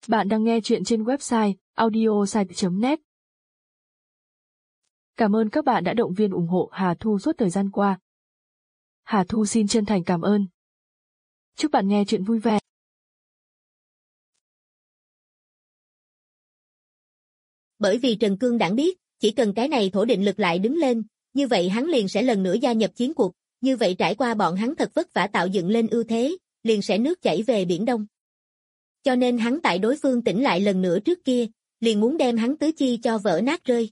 Bạn đang nghe chuyện trên website audiosite.net. Cảm ơn các bạn đã động viên ủng hộ Hà Thu suốt thời gian qua. Hà Thu xin chân thành cảm ơn. Chúc bạn nghe chuyện vui vẻ. Bởi vì Trần Cương Đảng biết, chỉ cần cái này thổ định lực lại đứng lên, như vậy hắn liền sẽ lần nữa gia nhập chiến cuộc, như vậy trải qua bọn hắn thật vất vả tạo dựng lên ưu thế, liền sẽ nước chảy về Biển Đông. Cho nên hắn tại đối phương tỉnh lại lần nữa trước kia, liền muốn đem hắn tứ chi cho vỡ nát rơi.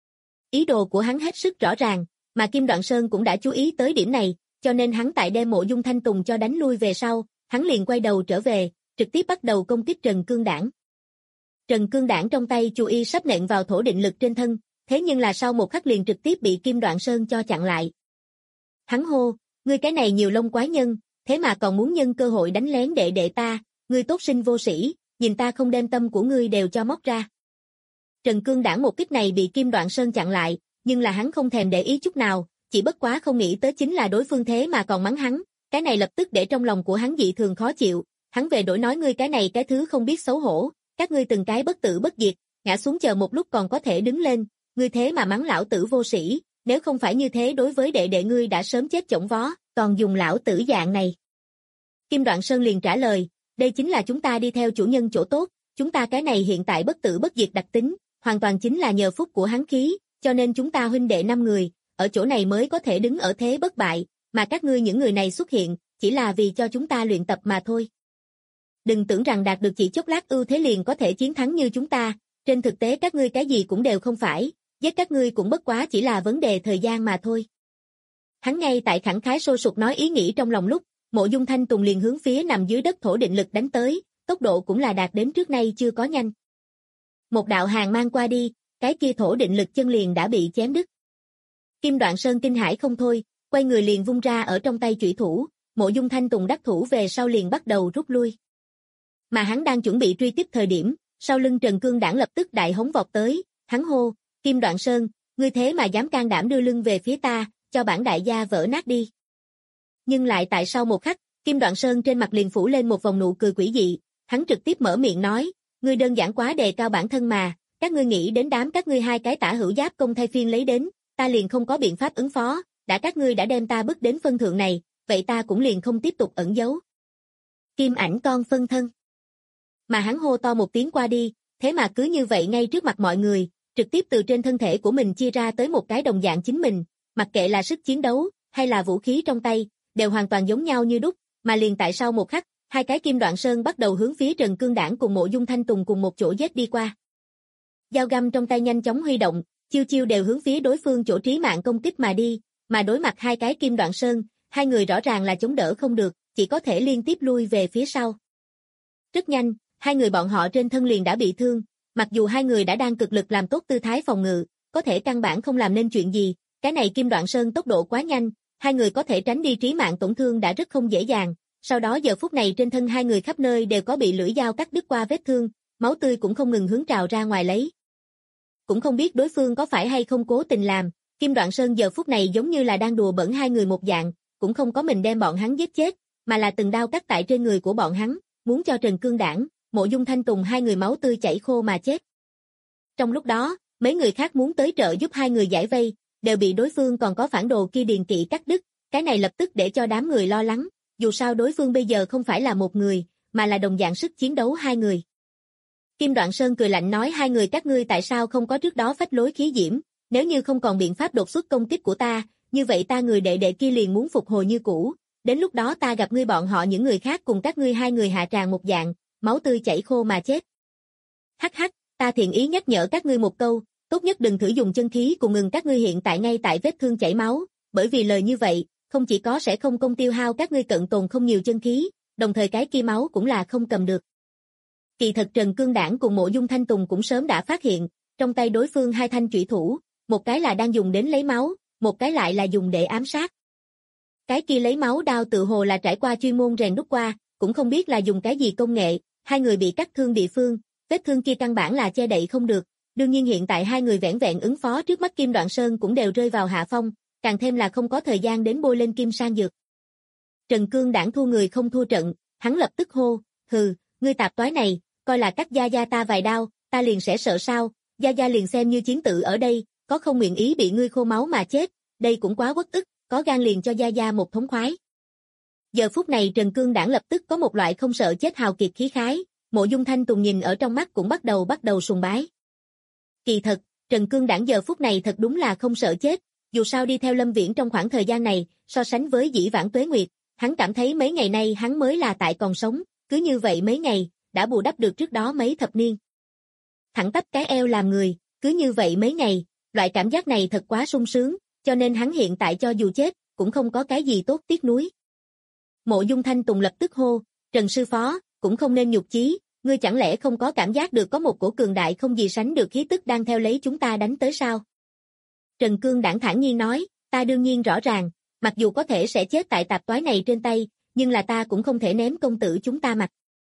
Ý đồ của hắn hết sức rõ ràng, mà Kim Đoạn Sơn cũng đã chú ý tới điểm này, cho nên hắn tại đem Mộ Dung Thanh Tùng cho đánh lui về sau, hắn liền quay đầu trở về, trực tiếp bắt đầu công kích Trần Cương Đảng. Trần Cương Đảng trong tay chu y sắp nện vào thổ định lực trên thân, thế nhưng là sau một khắc liền trực tiếp bị Kim Đoạn Sơn cho chặn lại. Hắn hô, ngươi cái này nhiều lông quái nhân, thế mà còn muốn nhân cơ hội đánh lén đệ đệ ta, ngươi tốt sinh vô sĩ, nhìn ta không đem tâm của ngươi đều cho móc ra. Trần Cương Đảng một kích này bị Kim Đoạn Sơn chặn lại, nhưng là hắn không thèm để ý chút nào, chỉ bất quá không nghĩ tới chính là đối phương thế mà còn mắng hắn, cái này lập tức để trong lòng của hắn dị thường khó chịu, hắn về đổi nói ngươi cái này cái thứ không biết xấu hổ, các ngươi từng cái bất tử bất diệt, ngã xuống chờ một lúc còn có thể đứng lên, ngươi thế mà mắng lão tử vô sĩ, nếu không phải như thế đối với đệ đệ ngươi đã sớm chết chổng vó, còn dùng lão tử dạng này. Kim Đoạn Sơn liền trả lời, đây chính là chúng ta đi theo chủ nhân chỗ tốt, chúng ta cái này hiện tại bất tử bất diệt đặc tính, hoàn toàn chính là nhờ phúc của hắn khí, cho nên chúng ta huynh đệ 5 người, ở chỗ này mới có thể đứng ở thế bất bại, mà các ngươi những người này xuất hiện, chỉ là vì cho chúng ta luyện tập mà thôi. Đừng tưởng rằng đạt được chỉ chốc lát ưu thế liền có thể chiến thắng như chúng ta, trên thực tế các ngươi cái gì cũng đều không phải, giết các ngươi cũng bất quá chỉ là vấn đề thời gian mà thôi. Hắn ngay tại khẳng khái sôi sục nói ý nghĩ trong lòng lúc, Mộ Dung Thanh Tùng liền hướng phía nằm dưới đất thổ định lực đánh tới, tốc độ cũng là đạt đến trước nay chưa có nhanh. Một đạo hàng mang qua đi, cái kia thổ định lực chân liền đã bị chém đứt. Kim Đoạn Sơn kinh hãi không thôi, quay người liền vung ra ở trong tay chủy thủ, Mộ Dung Thanh Tùng đắc thủ về sau liền bắt đầu rút lui. Mà hắn đang chuẩn bị truy tiếp thời điểm, sau lưng Trần Cương Đảng lập tức đại hống vọt tới, hắn hô, Kim Đoạn Sơn, ngươi thế mà dám can đảm đưa lưng về phía ta, cho bản đại gia vỡ nát đi. Nhưng lại tại sau một khắc, Kim Đoạn Sơn trên mặt liền phủ lên một vòng nụ cười quỷ dị, hắn trực tiếp mở miệng nói, ngươi đơn giản quá đề cao bản thân mà, các ngươi nghĩ đến đám các ngươi hai cái tả hữu giáp công thay phiên lấy đến, ta liền không có biện pháp ứng phó, đã các ngươi đã đem ta bức đến phân thượng này, vậy ta cũng liền không tiếp tục ẩn giấu. Kim ảnh con phân thân. Mà hắn hô to một tiếng qua đi, thế mà cứ như vậy ngay trước mặt mọi người, trực tiếp từ trên thân thể của mình chia ra tới một cái đồng dạng chính mình, mặc kệ là sức chiến đấu, hay là vũ khí trong tay, đều hoàn toàn giống nhau như đúc, mà liền tại sau một khắc, hai cái Kim Đoạn Sơn bắt đầu hướng phía Trần Cương Đảng cùng Mộ Dung Thanh Tùng cùng một chỗ giết đi qua. Dao găm trong tay nhanh chóng huy động, chiêu chiêu đều hướng phía đối phương chỗ trí mạng công kích mà đi, mà đối mặt hai cái Kim Đoạn Sơn, hai người rõ ràng là chống đỡ không được, chỉ có thể liên tiếp lui về phía sau. Rất nhanh, hai người bọn họ trên thân liền đã bị thương, mặc dù hai người đã đang cực lực làm tốt tư thái phòng ngự, có thể căn bản không làm nên chuyện gì, cái này Kim Đoạn Sơn tốc độ quá nhanh, hai người có thể tránh đi trí mạng tổn thương đã rất không dễ dàng, sau đó giờ phút này trên thân hai người khắp nơi đều có bị lưỡi dao cắt đứt qua vết thương, máu tươi cũng không ngừng hướng trào ra ngoài lấy. Cũng không biết đối phương có phải hay không cố tình làm, Kim Đoạn Sơn giờ phút này giống như là đang đùa bỡn hai người một dạng, cũng không có mình đem bọn hắn giết chết, mà là từng đao cắt tại trên người của bọn hắn, muốn cho Trần Cương Đảng, Mộ Dung Thanh Tùng hai người máu tươi chảy khô mà chết. Trong lúc đó, mấy người khác muốn tới trợ giúp hai người giải vây, đều bị đối phương còn có phản đồ kia điền kỵ cắt đứt, cái này lập tức để cho đám người lo lắng, dù sao đối phương bây giờ không phải là một người, mà là đồng dạng sức chiến đấu hai người. Kim Đoạn Sơn cười lạnh nói hai người các ngươi tại sao không có trước đó phách lối khí diễm, nếu như không còn biện pháp đột xuất công kích của ta, như vậy ta người đệ đệ kia liền muốn phục hồi như cũ, đến lúc đó ta gặp ngươi bọn họ những người khác cùng các ngươi hai người hạ tràng một dạng, máu tươi chảy khô mà chết. Hắc hắc, ta thiện ý nhắc nhở các ngươi một câu, tốt nhất đừng thử dùng chân khí cùng ngừng các ngươi hiện tại ngay tại vết thương chảy máu, bởi vì lời như vậy, không chỉ có sẽ không công tiêu hao các ngươi cận tồn không nhiều chân khí, đồng thời cái kia máu cũng là không cầm được. Kỳ thật Trần Cương Đảng cùng Mộ Dung Thanh Tùng cũng sớm đã phát hiện, trong tay đối phương hai thanh chủy thủ, một cái là đang dùng đến lấy máu, một cái lại là dùng để ám sát. Cái kia lấy máu đao tự hồ là trải qua chuyên môn rèn đúc qua, cũng không biết là dùng cái gì công nghệ, hai người bị cắt thương địa phương, vết thương kia căn bản là che đậy không được, đương nhiên hiện tại hai người vẻn vẹn ứng phó trước mắt Kim Đoạn Sơn cũng đều rơi vào hạ phong, càng thêm là không có thời gian đến bôi lên kim sang dược. Trần Cương Đảng thua người không thua trận, hắn lập tức hô, hừ, ngươi tạp toái này, coi là cắt Gia Gia ta vài đao, ta liền sẽ sợ sao, Gia Gia liền xem như chiến tử ở đây, có không nguyện ý bị ngươi khô máu mà chết, đây cũng quá uất ức, có gan liền cho Gia Gia một thống khoái. Giờ phút này Trần Cương Đảng lập tức có một loại không sợ chết hào kiệt khí khái, Mộ Dung Thanh Tùng nhìn ở trong mắt cũng bắt đầu sùng bái. Kỳ thật, Trần Cương Đảng giờ phút này thật đúng là không sợ chết, dù sao đi theo Lâm Viễn trong khoảng thời gian này, so sánh với dĩ vãng tuế nguyệt, hắn cảm thấy mấy ngày nay hắn mới là tại còn sống, cứ như vậy mấy ngày, đã bù đắp được trước đó mấy thập niên. Thẳng tắp cái eo làm người, cứ như vậy mấy ngày, loại cảm giác này thật quá sung sướng, cho nên hắn hiện tại cho dù chết, cũng không có cái gì tốt tiếc nuối. Mộ Dung Thanh Tùng lập tức hô, Trần sư phó, cũng không nên nhục chí, ngươi chẳng lẽ không có cảm giác được có một cổ cường đại không gì sánh được khí tức đang theo lấy chúng ta đánh tới sao? Trần Cương Đảng thản nhiên nói, ta đương nhiên rõ ràng, mặc dù có thể sẽ chết tại tạp toái này trên tay, nhưng là ta cũng không thể ném công tử chúng ta mặt.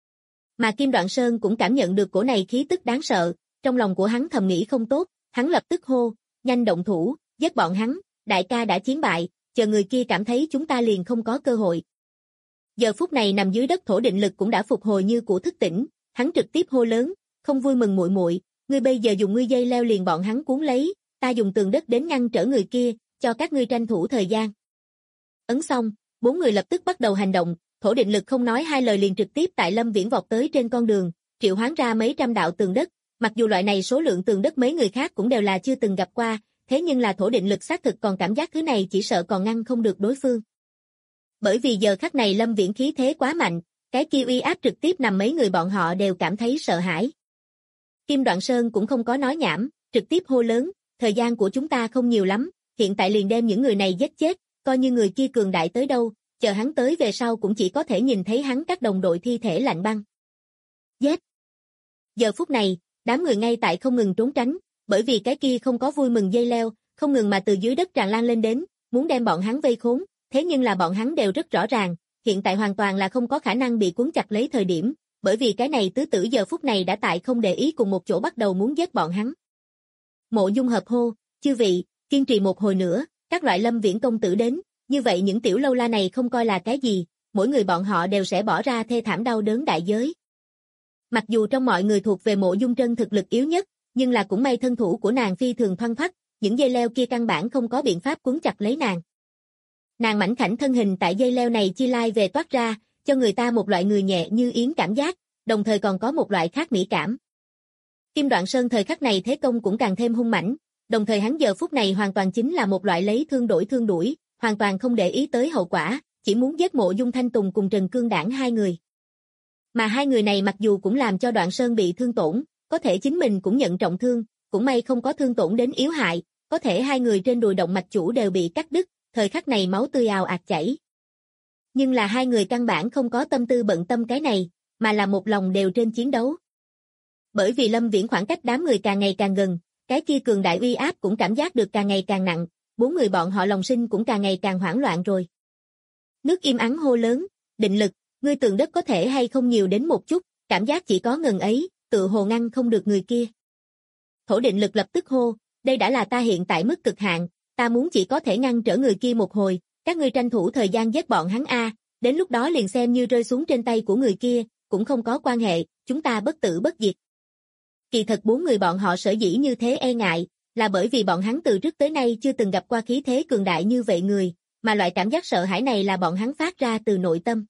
Mà Kim Đoạn Sơn cũng cảm nhận được cổ này khí tức đáng sợ, trong lòng của hắn thầm nghĩ không tốt, hắn lập tức hô, nhanh động thủ, giết bọn hắn, đại ca đã chiến bại, chờ người kia cảm thấy chúng ta liền không có cơ hội. Giờ phút này nằm dưới đất Thổ Định Lực cũng đã phục hồi như cũ thức tỉnh, hắn trực tiếp hô lớn, không vui mừng muội muội, ngươi bây giờ dùng ngươi dây leo liền bọn hắn cuốn lấy, ta dùng tường đất đến ngăn trở người kia, cho các ngươi tranh thủ thời gian. Ấn xong, 4 người lập tức bắt đầu hành động, Thổ Định Lực không nói hai lời liền trực tiếp tại Lâm Viễn vọt tới trên con đường, triệu hoán ra mấy trăm đạo tường đất, mặc dù loại này số lượng tường đất mấy người khác cũng đều là chưa từng gặp qua, thế nhưng là Thổ Định Lực xác thực còn cảm giác thứ này chỉ sợ còn ngăn không được đối phương. Bởi vì giờ khắc này Lâm Viễn khí thế quá mạnh, cái kia uy áp trực tiếp nằm mấy người bọn họ đều cảm thấy sợ hãi. Kim Đoạn Sơn cũng không có nói nhảm, trực tiếp hô lớn, thời gian của chúng ta không nhiều lắm, hiện tại liền đem những người này giết chết, coi như người kia cường đại tới đâu, chờ hắn tới về sau cũng chỉ có thể nhìn thấy hắn các đồng đội thi thể lạnh băng. Giết! Giờ phút này, đám người ngay tại không ngừng trốn tránh, bởi vì cái kia không có vui mừng dây leo, không ngừng mà từ dưới đất tràn lan lên đến, muốn đem bọn hắn vây khốn, thế nhưng là bọn hắn đều rất rõ ràng, hiện tại hoàn toàn là không có khả năng bị cuốn chặt lấy thời điểm, bởi vì cái này tứ tử giờ phút này đã tại không để ý cùng một chỗ bắt đầu muốn giết bọn hắn. Mộ Dung hợp hô, chư vị, kiên trì một hồi nữa, các loại Lâm Viễn công tử đến, như vậy những tiểu lâu la này không coi là cái gì, mỗi người bọn họ đều sẽ bỏ ra thê thảm đau đớn đại giới. Mặc dù trong mọi người thuộc về Mộ Dung Trân thực lực yếu nhất, nhưng là cũng may thân thủ của nàng phi thường thoăn thoắt, những dây leo kia căn bản không có biện pháp cuốn chặt lấy nàng. Nàng mảnh khảnh thân hình tại dây leo này chi lai về toát ra, cho người ta một loại người nhẹ như yến cảm giác, đồng thời còn có một loại khác mỹ cảm. Kim Đoạn Sơn thời khắc này thế công cũng càng thêm hung mãnh, đồng thời hắn giờ phút này hoàn toàn chính là một loại lấy thương đổi thương đuổi, hoàn toàn không để ý tới hậu quả, chỉ muốn giết Mộ Dung Thanh Tùng cùng Trần Cương Đảng hai người. Mà hai người này mặc dù cũng làm cho Đoạn Sơn bị thương tổn, có thể chính mình cũng nhận trọng thương, cũng may không có thương tổn đến yếu hại, có thể hai người trên đùi động mạch chủ đều bị cắt đứt, thời khắc này máu tươi ào ạt chảy. Nhưng là hai người căn bản không có tâm tư bận tâm cái này, mà là một lòng đều trên chiến đấu. Bởi vì Lâm Viễn khoảng cách đám người càng ngày càng gần, cái kia cường đại uy áp cũng cảm giác được càng ngày càng nặng, 4 người bọn họ lòng sinh cũng càng ngày càng hoảng loạn rồi. Nước im ắng hô lớn, Định Lực, ngươi tường đất có thể hay không nhiều đến một chút, cảm giác chỉ có ngần ấy, tự hồ ngăn không được người kia. Thổ Định Lực lập tức hô, đây đã là ta hiện tại mức cực hạn, ta muốn chỉ có thể ngăn trở người kia một hồi, các ngươi tranh thủ thời gian giết bọn hắn a, đến lúc đó liền xem như rơi xuống trên tay của người kia, cũng không có quan hệ, chúng ta bất tử bất diệt. Kỳ thật 4 người bọn họ sở dĩ như thế e ngại, là bởi vì bọn hắn từ trước tới nay chưa từng gặp qua khí thế cường đại như vậy người, mà loại cảm giác sợ hãi này là bọn hắn phát ra từ nội tâm.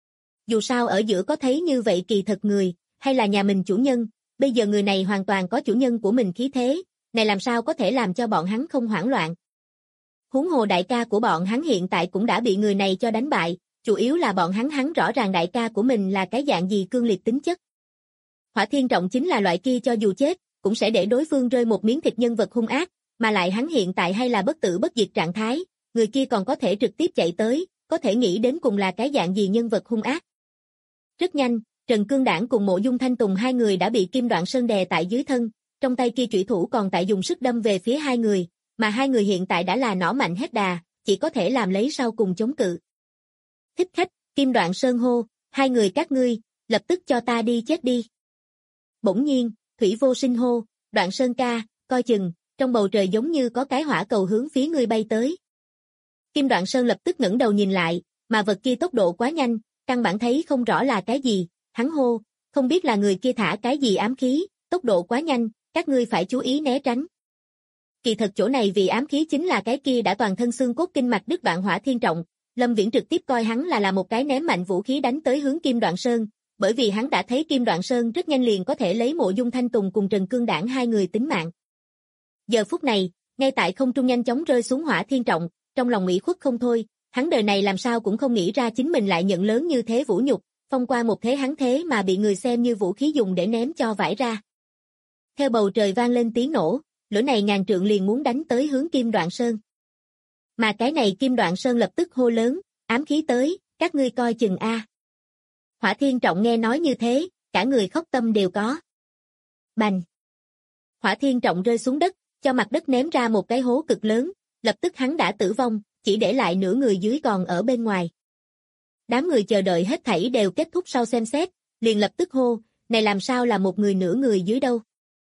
Dù sao ở giữa có thấy như vậy kỳ thật người, hay là nhà mình chủ nhân, bây giờ người này hoàn toàn có chủ nhân của mình khí thế, này làm sao có thể làm cho bọn hắn không hoảng loạn. Huống hồ đại ca của bọn hắn hiện tại cũng đã bị người này cho đánh bại, chủ yếu là bọn hắn rõ ràng đại ca của mình là cái dạng gì cương liệt tính chất. Hỏa Thiên Trọng chính là loại kia cho dù chết, cũng sẽ để đối phương rơi một miếng thịt nhân vật hung ác, mà lại hắn hiện tại hay là bất tử bất diệt trạng thái, người kia còn có thể trực tiếp chạy tới, có thể nghĩ đến cùng là cái dạng gì nhân vật hung ác. Rất nhanh, Trần Cương Đảng cùng Mộ Dung Thanh Tùng hai người đã bị Kim Đoạn Sơn đè tại dưới thân, trong tay kia chủy thủ còn tại dùng sức đâm về phía hai người, mà hai người hiện tại đã là nỏ mạnh hết đà, chỉ có thể làm lấy sau cùng chống cự. Thích khách, Kim Đoạn Sơn hô, hai người các ngươi, lập tức cho ta đi chết đi. Bỗng nhiên, Thủy Vô Sinh hô, Đoạn Sơn ca, coi chừng, trong bầu trời giống như có cái hỏa cầu hướng phía ngươi bay tới. Kim Đoạn Sơn lập tức ngẩng đầu nhìn lại, mà vật kia tốc độ quá nhanh, căn bản thấy không rõ là cái gì, hắn hô, không biết là người kia thả cái gì ám khí, tốc độ quá nhanh, các ngươi phải chú ý né tránh. Kỳ thật chỗ này vì ám khí chính là cái kia đã toàn thân xương cốt kinh mạch đứt đoạn Hỏa Thiên Trọng, Lâm Viễn trực tiếp coi hắn là một cái ném mạnh vũ khí đánh tới hướng Kim Đoạn Sơn, bởi vì hắn đã thấy Kim Đoạn Sơn rất nhanh liền có thể lấy Mộ Dung Thanh Tùng cùng Trần Cương Đảng hai người tính mạng. Giờ phút này, ngay tại không trung nhanh chóng rơi xuống Hỏa Thiên Trọng, trong lòng ủy khuất không thôi, hắn đời này làm sao cũng không nghĩ ra chính mình lại nhận lớn như thế vũ nhục, phong qua một thế hắn thế mà bị người xem như vũ khí dùng để ném cho vải ra. Theo bầu trời vang lên tiếng nổ, lửa này ngàn trượng liền muốn đánh tới hướng Kim Đoạn Sơn. Mà cái này Kim Đoạn Sơn lập tức hô lớn, ám khí tới, các ngươi coi chừng a. Hỏa Thiên Trọng nghe nói như thế, cả người khóc tâm đều có. Bành! Hỏa Thiên Trọng rơi xuống đất, cho mặt đất ném ra một cái hố cực lớn, lập tức hắn đã tử vong, chỉ để lại nửa người dưới còn ở bên ngoài. Đám người chờ đợi hết thảy đều kết thúc sau xem xét, liền lập tức hô, này làm sao là một người nửa người dưới đâu.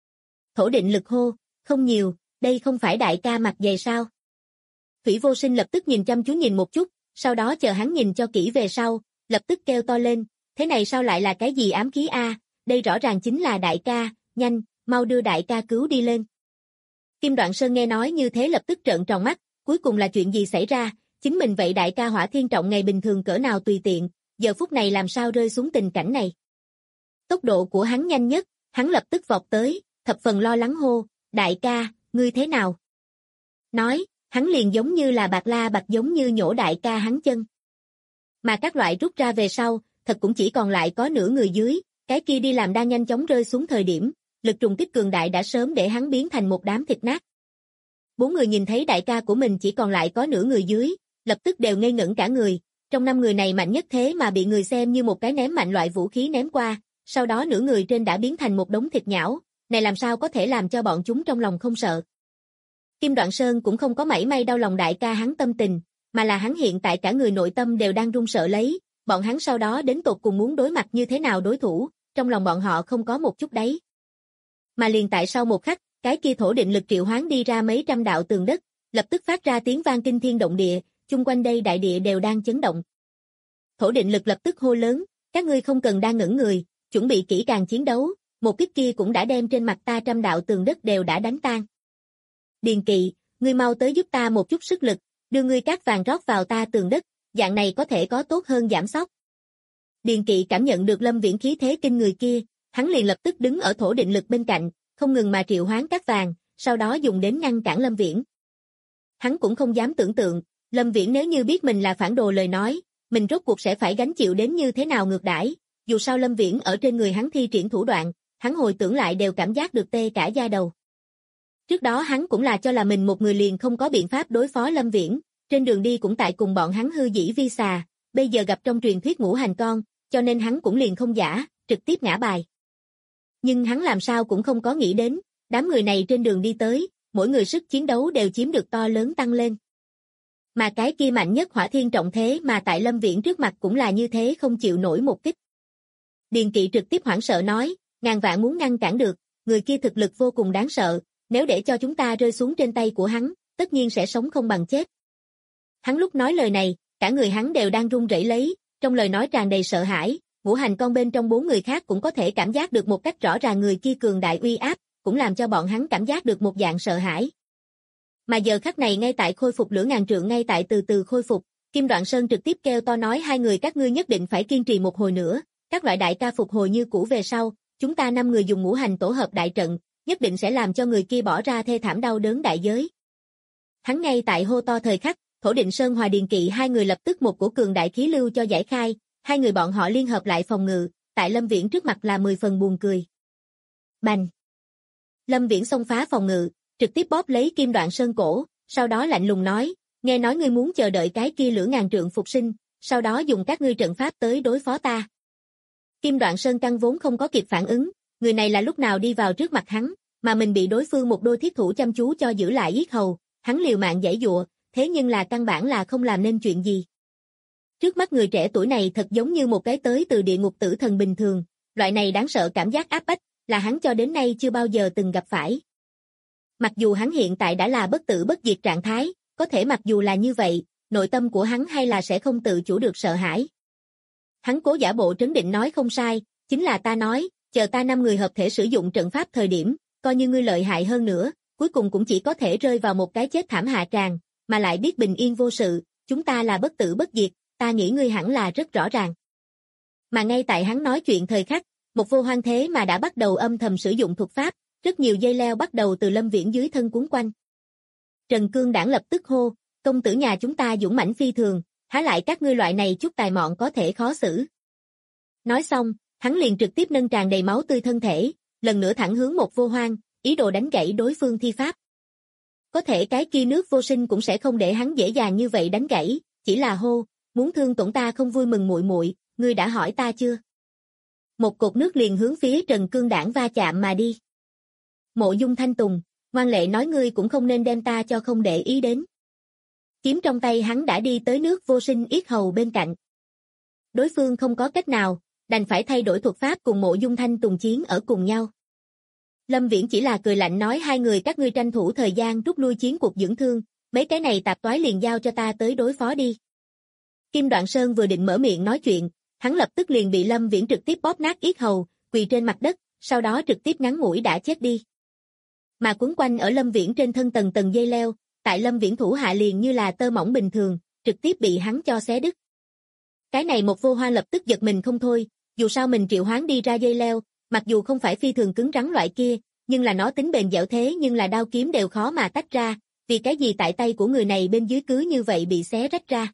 Thổ Định Lực hô, không nhiều, đây không phải đại ca mặt dày sao. Thủy Vô Sinh lập tức nhìn chăm chú nhìn một chút, sau đó chờ hắn nhìn cho kỹ về sau, lập tức kêu to lên, thế này sao lại là cái gì ám khí a? Đây rõ ràng chính là đại ca, nhanh, mau đưa đại ca cứu đi lên. Kim Đoạn Sơn nghe nói như thế lập tức trợn tròn mắt, cuối cùng là chuyện gì xảy ra, chính mình vậy đại ca Hỏa Thiên Trọng ngày bình thường cỡ nào tùy tiện, giờ phút này làm sao rơi xuống tình cảnh này. Tốc độ của hắn nhanh nhất, hắn lập tức vọt tới, thập phần lo lắng hô, đại ca, ngươi thế nào? Nói, hắn liền giống như là bạc la bạc giống như nhổ đại ca hắn chân. Mà các loại rút ra về sau, thật cũng chỉ còn lại có nửa người dưới, cái kia đi làm đang nhanh chóng rơi xuống thời điểm, lực trùng kích cường đại đã sớm để hắn biến thành một đám thịt nát. Bốn người nhìn thấy đại ca của mình chỉ còn lại có nửa người dưới, lập tức đều ngây ngẩn cả người, trong năm người này mạnh nhất thế mà bị người xem như một cái ném mạnh loại vũ khí ném qua, sau đó nửa người trên đã biến thành một đống thịt nhão, này làm sao có thể làm cho bọn chúng trong lòng không sợ. Kim Đoạn Sơn cũng không có mảy may đau lòng đại ca hắn tâm tình, mà là hắn hiện tại cả người nội tâm đều đang run sợ lấy, bọn hắn sau đó đến tột cùng muốn đối mặt như thế nào đối thủ, trong lòng bọn họ không có một chút đấy. Mà liền tại sau một khắc, cái kia Thổ Định Lực triệu hoán đi ra mấy trăm đạo tường đất, lập tức phát ra tiếng vang kinh thiên động địa, chung quanh đây đại địa đều đang chấn động. Thổ Định Lực lập tức hô lớn, các ngươi không cần đang ngẩn người, chuẩn bị kỹ càng chiến đấu, một kích kia cũng đã đem trên mặt ta trăm đạo tường đất đều đã đánh tan. Điền Kỵ, ngươi mau tới giúp ta một chút sức lực, đưa ngươi cát vàng rót vào ta tường đất, dạng này có thể có tốt hơn giảm sóc. Điền Kỵ cảm nhận được Lâm Viễn khí thế kinh người kia, hắn liền lập tức đứng ở Thổ Định Lực bên cạnh, không ngừng mà triệu hoán cát vàng, sau đó dùng đến ngăn cản Lâm Viễn. Hắn cũng không dám tưởng tượng, Lâm Viễn nếu như biết mình là phản đồ lời nói, mình rốt cuộc sẽ phải gánh chịu đến như thế nào ngược đãi. Dù sao Lâm Viễn ở trên người hắn thi triển thủ đoạn, hắn hồi tưởng lại đều cảm giác được tê cả da đầu. Trước đó hắn cũng là cho là mình một người liền không có biện pháp đối phó Lâm Viễn, trên đường đi cũng tại cùng bọn hắn hư dĩ vi xà, bây giờ gặp trong truyền thuyết ngũ hành con, cho nên hắn cũng liền không giả, trực tiếp ngã bài. Nhưng hắn làm sao cũng không có nghĩ đến, đám người này trên đường đi tới, mỗi người sức chiến đấu đều chiếm được to lớn tăng lên. Mà cái kia mạnh nhất Hỏa Thiên Trọng thế mà tại Lâm Viễn trước mặt cũng là như thế không chịu nổi một kích. Điền Kỵ trực tiếp hoảng sợ nói, ngàn vạn muốn ngăn cản được, người kia thực lực vô cùng đáng sợ, nếu để cho chúng ta rơi xuống trên tay của hắn, tất nhiên sẽ sống không bằng chết. Hắn lúc nói lời này, cả người hắn đều đang run rẩy lấy, trong lời nói tràn đầy sợ hãi, ngũ hành con bên trong bốn người khác cũng có thể cảm giác được một cách rõ ràng người kia cường đại uy áp, cũng làm cho bọn hắn cảm giác được một dạng sợ hãi. Mà giờ khắc này ngay tại khôi phục lửa ngàn trượng ngay tại từ từ khôi phục, Kim Đoạn Sơn trực tiếp kêu to nói hai người các ngươi nhất định phải kiên trì một hồi nữa, các loại đại ca phục hồi như cũ về sau, chúng ta 5 người dùng ngũ hành tổ hợp đại trận, nhất định sẽ làm cho người kia bỏ ra thê thảm đau đớn đại giới. Hắn ngay tại hô to thời khắc, Thổ Định Sơn hòa Điền Kỵ hai người lập tức một cổ cường đại khí lưu cho giải khai, hai người bọn họ liên hợp lại phòng ngự, tại Lâm Viễn trước mặt là 10 phần buồn cười. Bành! Lâm Viễn xông phá phòng ngự, trực tiếp bóp lấy Kim Đoạn Sơn cổ, sau đó lạnh lùng nói, nghe nói ngươi muốn chờ đợi cái kia lửa ngàn trượng phục sinh, sau đó dùng các ngươi trận pháp tới đối phó ta. Kim Đoạn Sơn căn vốn không có kịp phản ứng, người này là lúc nào đi vào trước mặt hắn, mà mình bị đối phương một đôi thiết thủ chăm chú cho giữ lại yết hầu, hắn liều mạng giãy giụa, thế nhưng là căn bản là không làm nên chuyện gì. Trước mắt người trẻ tuổi này thật giống như một cái tới từ địa ngục tử thần bình thường, loại này đáng sợ cảm giác áp bách, là hắn cho đến nay chưa bao giờ từng gặp phải. Mặc dù hắn hiện tại đã là bất tử bất diệt trạng thái, có thể mặc dù là như vậy, nội tâm của hắn hay là sẽ không tự chủ được sợ hãi. Hắn cố giả bộ trấn định nói không sai, chính là ta nói, chờ ta 5 người hợp thể sử dụng trận pháp thời điểm, coi như ngươi lợi hại hơn nữa, cuối cùng cũng chỉ có thể rơi vào một cái chết thảm hạ tràng, mà lại biết bình yên vô sự, chúng ta là bất tử bất diệt, ta nghĩ ngươi hẳn là rất rõ ràng. Mà ngay tại hắn nói chuyện thời khắc, một vô hoang thế mà đã bắt đầu âm thầm sử dụng thuật pháp, rất nhiều dây leo bắt đầu từ Lâm Viễn dưới thân cuốn quanh. Trần Cương Đảng lập tức hô, công tử nhà chúng ta dũng mãnh phi thường, há lại các ngươi loại này chút tài mọn có thể khó xử. Nói xong, hắn liền trực tiếp nâng tràn đầy máu tươi thân thể, lần nữa thẳng hướng một vô hoang, ý đồ đánh gãy đối phương thi pháp. Có thể cái kia nước vô sinh cũng sẽ không để hắn dễ dàng như vậy đánh gãy, chỉ là hô, muốn thương tổn ta không vui mừng muội muội, ngươi đã hỏi ta chưa? Một cột nước liền hướng phía Trần Cương Đảng va chạm mà đi. Mộ Dung Thanh Tùng, ngoan lệ nói ngươi cũng không nên đem ta cho không để ý đến. Kiếm trong tay hắn đã đi tới nước vô sinh yết hầu bên cạnh. Đối phương không có cách nào, đành phải thay đổi thuật pháp cùng Mộ Dung Thanh Tùng chiến ở cùng nhau. Lâm Viễn chỉ là cười lạnh nói hai người các ngươi tranh thủ thời gian rút lui chiến cuộc dưỡng thương, mấy cái này tạp toái liền giao cho ta tới đối phó đi. Kim Đoạn Sơn vừa định mở miệng nói chuyện, hắn lập tức liền bị Lâm Viễn trực tiếp bóp nát yết hầu, quỳ trên mặt đất, sau đó trực tiếp ngắn ngủi đã chết đi. Mà quấn quanh ở Lâm Viễn trên thân tầng tầng dây leo, tại Lâm Viễn thủ hạ liền như là tơ mỏng bình thường, trực tiếp bị hắn cho xé đứt. Cái này một vô hoa lập tức giật mình không thôi, dù sao mình triệu hoán đi ra dây leo, mặc dù không phải phi thường cứng rắn loại kia, nhưng là nó tính bền dẻo thế nhưng là đao kiếm đều khó mà tách ra, vì cái gì tại tay của người này bên dưới cứ như vậy bị xé rách ra.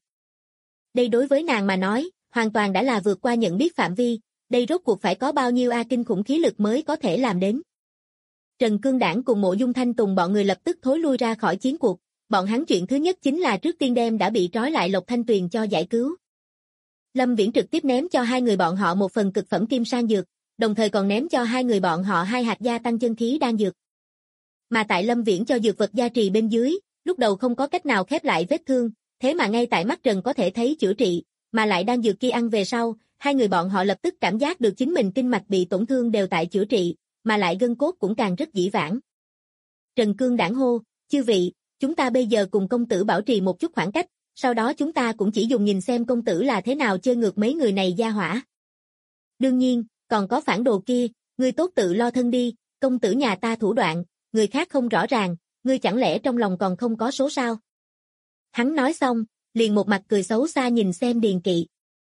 Đây đối với nàng mà nói, hoàn toàn đã là vượt qua nhận biết phạm vi, đây rốt cuộc phải có bao nhiêu kinh khủng khí lực mới có thể làm đến. Trần Cương Đảng cùng Mộ Dung Thanh Tùng bọn người lập tức thối lui ra khỏi chiến cuộc, bọn hắn chuyện thứ nhất chính là trước tiên đem đã bị trói lại Lộc Thanh Tuyền cho giải cứu. Lâm Viễn trực tiếp ném cho hai người bọn họ một phần cực phẩm kim sang dược, đồng thời còn ném cho hai người bọn họ 2 hạt gia tăng chân khí đan dược. Mà tại Lâm Viễn cho dược vật gia trì bên dưới, lúc đầu không có cách nào khép lại vết thương, thế mà ngay tại mắt Trần có thể thấy chữa trị, mà lại đan dược kia ăn về sau, hai người bọn họ lập tức cảm giác được chính mình kinh mạch bị tổn thương đều tại chữa trị, mà lại gân cốt cũng càng rất dĩ vãng. Trần Cương Đảng hô, chư vị, chúng ta bây giờ cùng công tử bảo trì một chút khoảng cách, sau đó chúng ta cũng chỉ dùng nhìn xem công tử là thế nào chơi ngược mấy người này gia hỏa. Đương nhiên, còn có phản đồ kia, ngươi tốt tự lo thân đi, công tử nhà ta thủ đoạn, người khác không rõ ràng, ngươi chẳng lẽ trong lòng còn không có số sao? Hắn nói xong, liền một mặt cười xấu xa nhìn xem Điền Kỵ.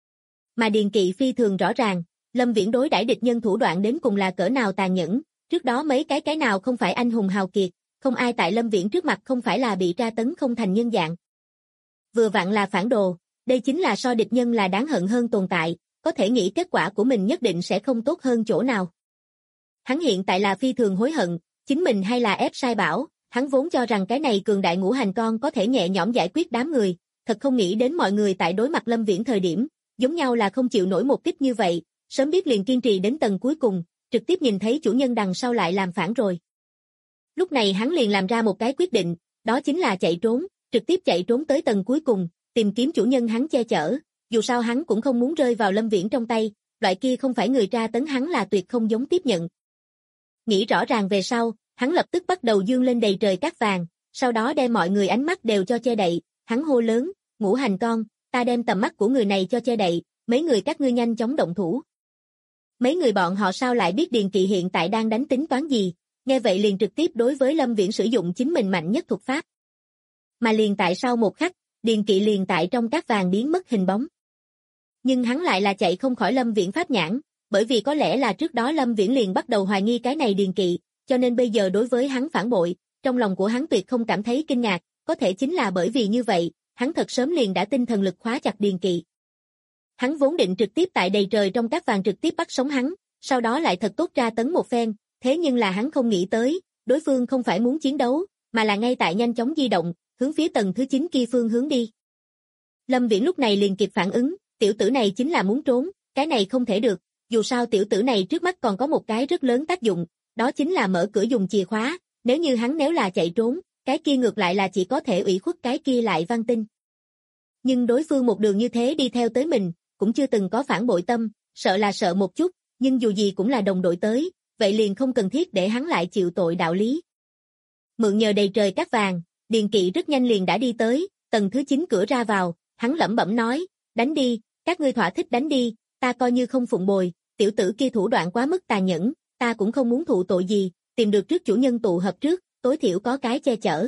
Mà Điền Kỵ phi thường rõ ràng, Lâm Viễn đối đãi địch nhân thủ đoạn đến cùng là cỡ nào tàn nhẫn, trước đó mấy cái nào không phải anh hùng hào kiệt, không ai tại Lâm Viễn trước mặt không phải là bị tra tấn không thành nhân dạng. Vừa vặn là phản đồ, đây chính là so địch nhân là đáng hận hơn tồn tại, có thể nghĩ kết quả của mình nhất định sẽ không tốt hơn chỗ nào. Hắn hiện tại là phi thường hối hận, chính mình hay là ép sai bảo, hắn vốn cho rằng cái này cường đại ngũ hành con có thể nhẹ nhõm giải quyết đám người, thật không nghĩ đến mọi người tại đối mặt Lâm Viễn thời điểm, giống nhau là không chịu nổi một kích như vậy, sớm biết liền kiên trì đến tầng cuối cùng, trực tiếp nhìn thấy chủ nhân đằng sau lại làm phản rồi. Lúc này hắn liền làm ra một cái quyết định, đó chính là chạy trốn, trực tiếp chạy trốn tới tầng cuối cùng, tìm kiếm chủ nhân hắn che chở, dù sao hắn cũng không muốn rơi vào Lâm Viễn trong tay, loại kia không phải người tra tấn hắn là tuyệt không giống tiếp nhận. Nghĩ rõ ràng về sau, hắn lập tức bắt đầu dương lên đầy trời cát vàng, sau đó đem mọi người ánh mắt đều cho che đậy, hắn hô lớn, ngũ hành con, ta đem tầm mắt của người này cho che đậy, mấy người các ngươi nhanh chóng động thủ. Mấy người bọn họ sao lại biết Điền Kỵ hiện tại đang đánh tính toán gì, nghe vậy liền trực tiếp đối với Lâm Viễn sử dụng chính mình mạnh nhất thuật pháp. Mà liền tại sau một khắc, Điền Kỵ liền tại trong cát vàng biến mất hình bóng. Nhưng hắn lại là chạy không khỏi Lâm Viễn pháp nhãn, bởi vì có lẽ là trước đó Lâm Viễn liền bắt đầu hoài nghi cái này Điền Kỵ, cho nên bây giờ đối với hắn phản bội, trong lòng của hắn tuyệt không cảm thấy kinh ngạc, có thể chính là bởi vì như vậy, hắn thật sớm liền đã tinh thần lực khóa chặt Điền Kỵ. Hắn vốn định trực tiếp tại đầy trời trong cát vàng trực tiếp bắt sống hắn, sau đó lại thật tốt tra tấn một phen, thế nhưng là hắn không nghĩ tới, đối phương không phải muốn chiến đấu, mà là ngay tại nhanh chóng di động, hướng phía tầng thứ 9 kia phương hướng đi. Lâm Viễn lúc này liền kịp phản ứng, tiểu tử này chính là muốn trốn, cái này không thể được, dù sao tiểu tử này trước mắt còn có một cái rất lớn tác dụng, đó chính là mở cửa dùng chìa khóa, nếu như hắn nếu là chạy trốn, cái kia ngược lại là chỉ có thể ủy khuất cái kia lại văn tinh. Nhưng đối phương một đường như thế đi theo tới mình, cũng chưa từng có phản bội tâm, sợ là sợ một chút, nhưng dù gì cũng là đồng đội tới, vậy liền không cần thiết để hắn lại chịu tội đạo lý. Mượn nhờ đầy trời cát vàng, Điền Kỵ rất nhanh liền đã đi tới, tầng thứ 9 cửa ra vào, hắn lẩm bẩm nói, đánh đi, các ngươi thỏa thích đánh đi, ta coi như không phụng bồi, tiểu tử kia thủ đoạn quá mức tàn nhẫn, ta cũng không muốn thụ tội gì, tìm được trước chủ nhân tụ hợp trước, tối thiểu có cái che chở.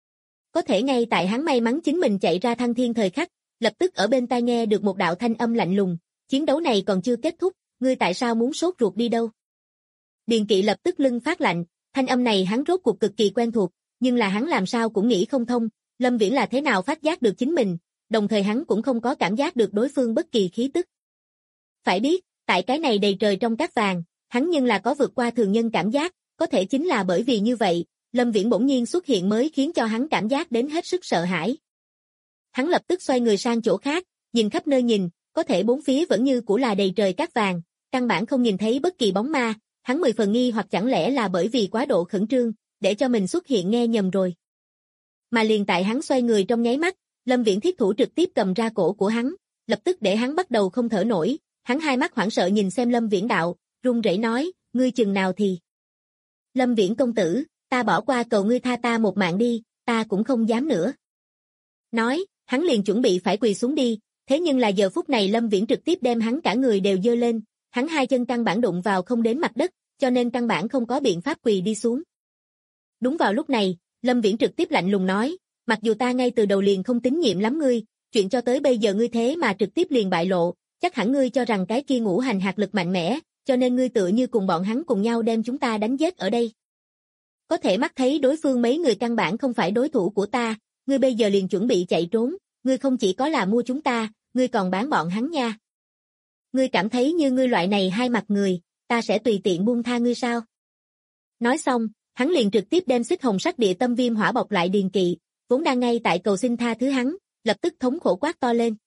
Có thể ngay tại hắn may mắn chính mình chạy ra thăng thiên thời khắc, lập tức ở bên tai nghe được một đạo thanh âm lạnh lùng, chiến đấu này còn chưa kết thúc, ngươi tại sao muốn sốt ruột đi đâu? Điền Kỵ lập tức lưng phát lạnh, thanh âm này hắn rốt cuộc cực kỳ quen thuộc, nhưng là hắn làm sao cũng nghĩ không thông, Lâm Viễn là thế nào phát giác được chính mình, đồng thời hắn cũng không có cảm giác được đối phương bất kỳ khí tức. Phải biết, tại cái này đầy trời trong cát vàng, hắn nhưng là có vượt qua thường nhân cảm giác, có thể chính là bởi vì như vậy, Lâm Viễn bỗng nhiên xuất hiện mới khiến cho hắn cảm giác đến hết sức sợ hãi. Hắn lập tức xoay người sang chỗ khác, nhìn khắp nơi nhìn, có thể bốn phía vẫn như cũ là đầy trời cát vàng, căn bản không nhìn thấy bất kỳ bóng ma, hắn 10 phần nghi hoặc chẳng lẽ là bởi vì quá độ khẩn trương, để cho mình xuất hiện nghe nhầm rồi. Mà liền tại hắn xoay người trong nháy mắt, Lâm Viễn thiết thủ trực tiếp cầm ra cổ của hắn, lập tức để hắn bắt đầu không thở nổi, hắn hai mắt hoảng sợ nhìn xem Lâm Viễn đạo, run rẩy nói, ngươi chừng nào thì. Lâm Viễn công tử, ta bỏ qua cầu ngươi tha ta một mạng đi, ta cũng không dám nữa. Nói, hắn liền chuẩn bị phải quỳ xuống đi, thế nhưng là giờ phút này Lâm Viễn trực tiếp đem hắn cả người đều giơ lên, hắn hai chân căn bản đụng vào không đến mặt đất, cho nên căn bản không có biện pháp quỳ đi xuống. Đúng vào lúc này, Lâm Viễn trực tiếp lạnh lùng nói, mặc dù ta ngay từ đầu liền không tín nhiệm lắm ngươi, chuyện cho tới bây giờ ngươi thế mà trực tiếp liền bại lộ, chắc hẳn ngươi cho rằng cái kia ngũ hành hạt lực mạnh mẽ, cho nên ngươi tựa như cùng bọn hắn cùng nhau đem chúng ta đánh giết ở đây. Có thể mắt thấy đối phương mấy người căn bản không phải đối thủ của ta, ngươi bây giờ liền chuẩn bị chạy trốn, ngươi không chỉ có là mua chúng ta, ngươi còn bán bọn hắn nha. Ngươi cảm thấy như ngươi loại này hai mặt người, ta sẽ tùy tiện buông tha ngươi sao? Nói xong, hắn liền trực tiếp đem xích hồng sắc địa tâm viêm hỏa bọc lại Điền Kỵ, vốn đang ngay tại cầu xin tha thứ hắn, lập tức thống khổ quát to lên.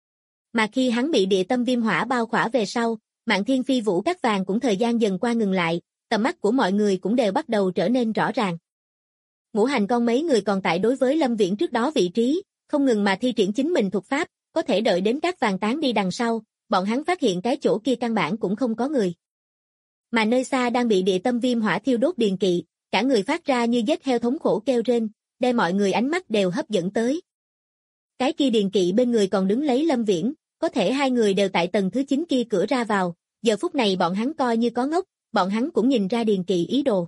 Mà khi hắn bị địa tâm viêm hỏa bao khỏa về sau, Mạn Thiên Phi Vũ cát vàng cũng thời gian dần qua ngừng lại, tầm mắt của mọi người cũng đều bắt đầu trở nên rõ ràng. Ngũ hành con mấy người còn tại đối với Lâm Viễn trước đó vị trí, không ngừng mà thi triển chính mình thuật pháp, có thể đợi đến cát vàng tán đi đằng sau, bọn hắn phát hiện cái chỗ kia căn bản cũng không có người. Mà nơi xa đang bị địa tâm viêm hỏa thiêu đốt Điền Kỵ, cả người phát ra như giết heo thống khổ kêu rên, đem mọi người ánh mắt đều hấp dẫn tới. Cái kia Điền Kỵ bên người còn đứng lấy Lâm Viễn, có thể hai người đều tại tầng thứ 9 kia cửa ra vào, giờ phút này bọn hắn coi như có ngốc, bọn hắn cũng nhìn ra Điền Kỵ ý đồ.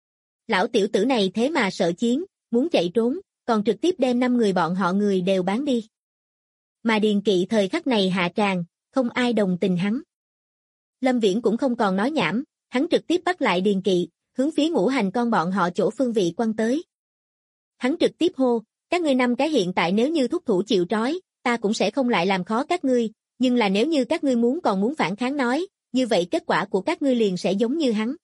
Lão tiểu tử này thế mà sợ chiến, muốn chạy trốn, còn trực tiếp đem 5 người bọn họ người đều bán đi. Mà Điền Kỵ thời khắc này hạ tràng, không ai đồng tình hắn. Lâm Viễn cũng không còn nói nhảm, hắn trực tiếp bắt lại Điền Kỵ, hướng phía ngũ hành con bọn họ chỗ phương vị quăng tới. Hắn trực tiếp hô, các ngươi 5 cái hiện tại nếu như thúc thủ chịu trói, ta cũng sẽ không lại làm khó các ngươi, nhưng là nếu như các ngươi còn muốn phản kháng nói, như vậy kết quả của các ngươi liền sẽ giống như hắn.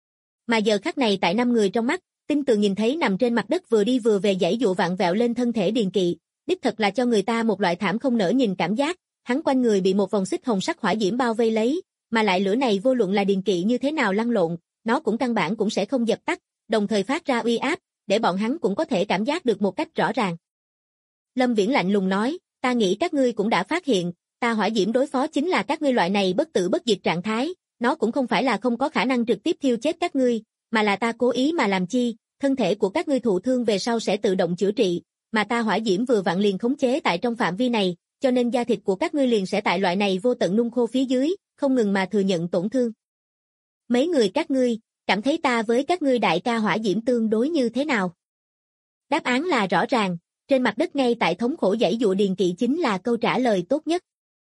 Mà giờ khắc này tại 5 người trong mắt, tinh tường nhìn thấy nằm trên mặt đất vừa đi vừa về giãy dụa vặn vẹo lên thân thể Điền Kỵ, đích thật là cho người ta một loại thảm không nỡ nhìn cảm giác, hắn quanh người bị một vòng xích hồng sắc hỏa diễm bao vây lấy, mà lại lửa này vô luận là Điền Kỵ như thế nào lăn lộn, nó cũng căn bản cũng sẽ không dập tắt, đồng thời phát ra uy áp, để bọn hắn cũng có thể cảm giác được một cách rõ ràng. Lâm Viễn lạnh lùng nói, ta nghĩ các ngươi cũng đã phát hiện, ta hỏa diễm đối phó chính là các ngươi loại này bất tử bất diệt trạng thái, nó cũng không phải là không có khả năng trực tiếp thiêu chết các ngươi, mà là ta cố ý mà làm chi, thân thể của các ngươi thụ thương về sau sẽ tự động chữa trị, mà ta hỏa diễm vừa vặn liền khống chế tại trong phạm vi này, cho nên da thịt của các ngươi liền sẽ tại loại này vô tận nung khô phía dưới, không ngừng mà thừa nhận tổn thương. Mấy người các ngươi, cảm thấy ta với các ngươi đại ca hỏa diễm tương đối như thế nào? Đáp án là rõ ràng, trên mặt đất ngay tại thống khổ giãy dụa Điền Kỵ chính là câu trả lời tốt nhất.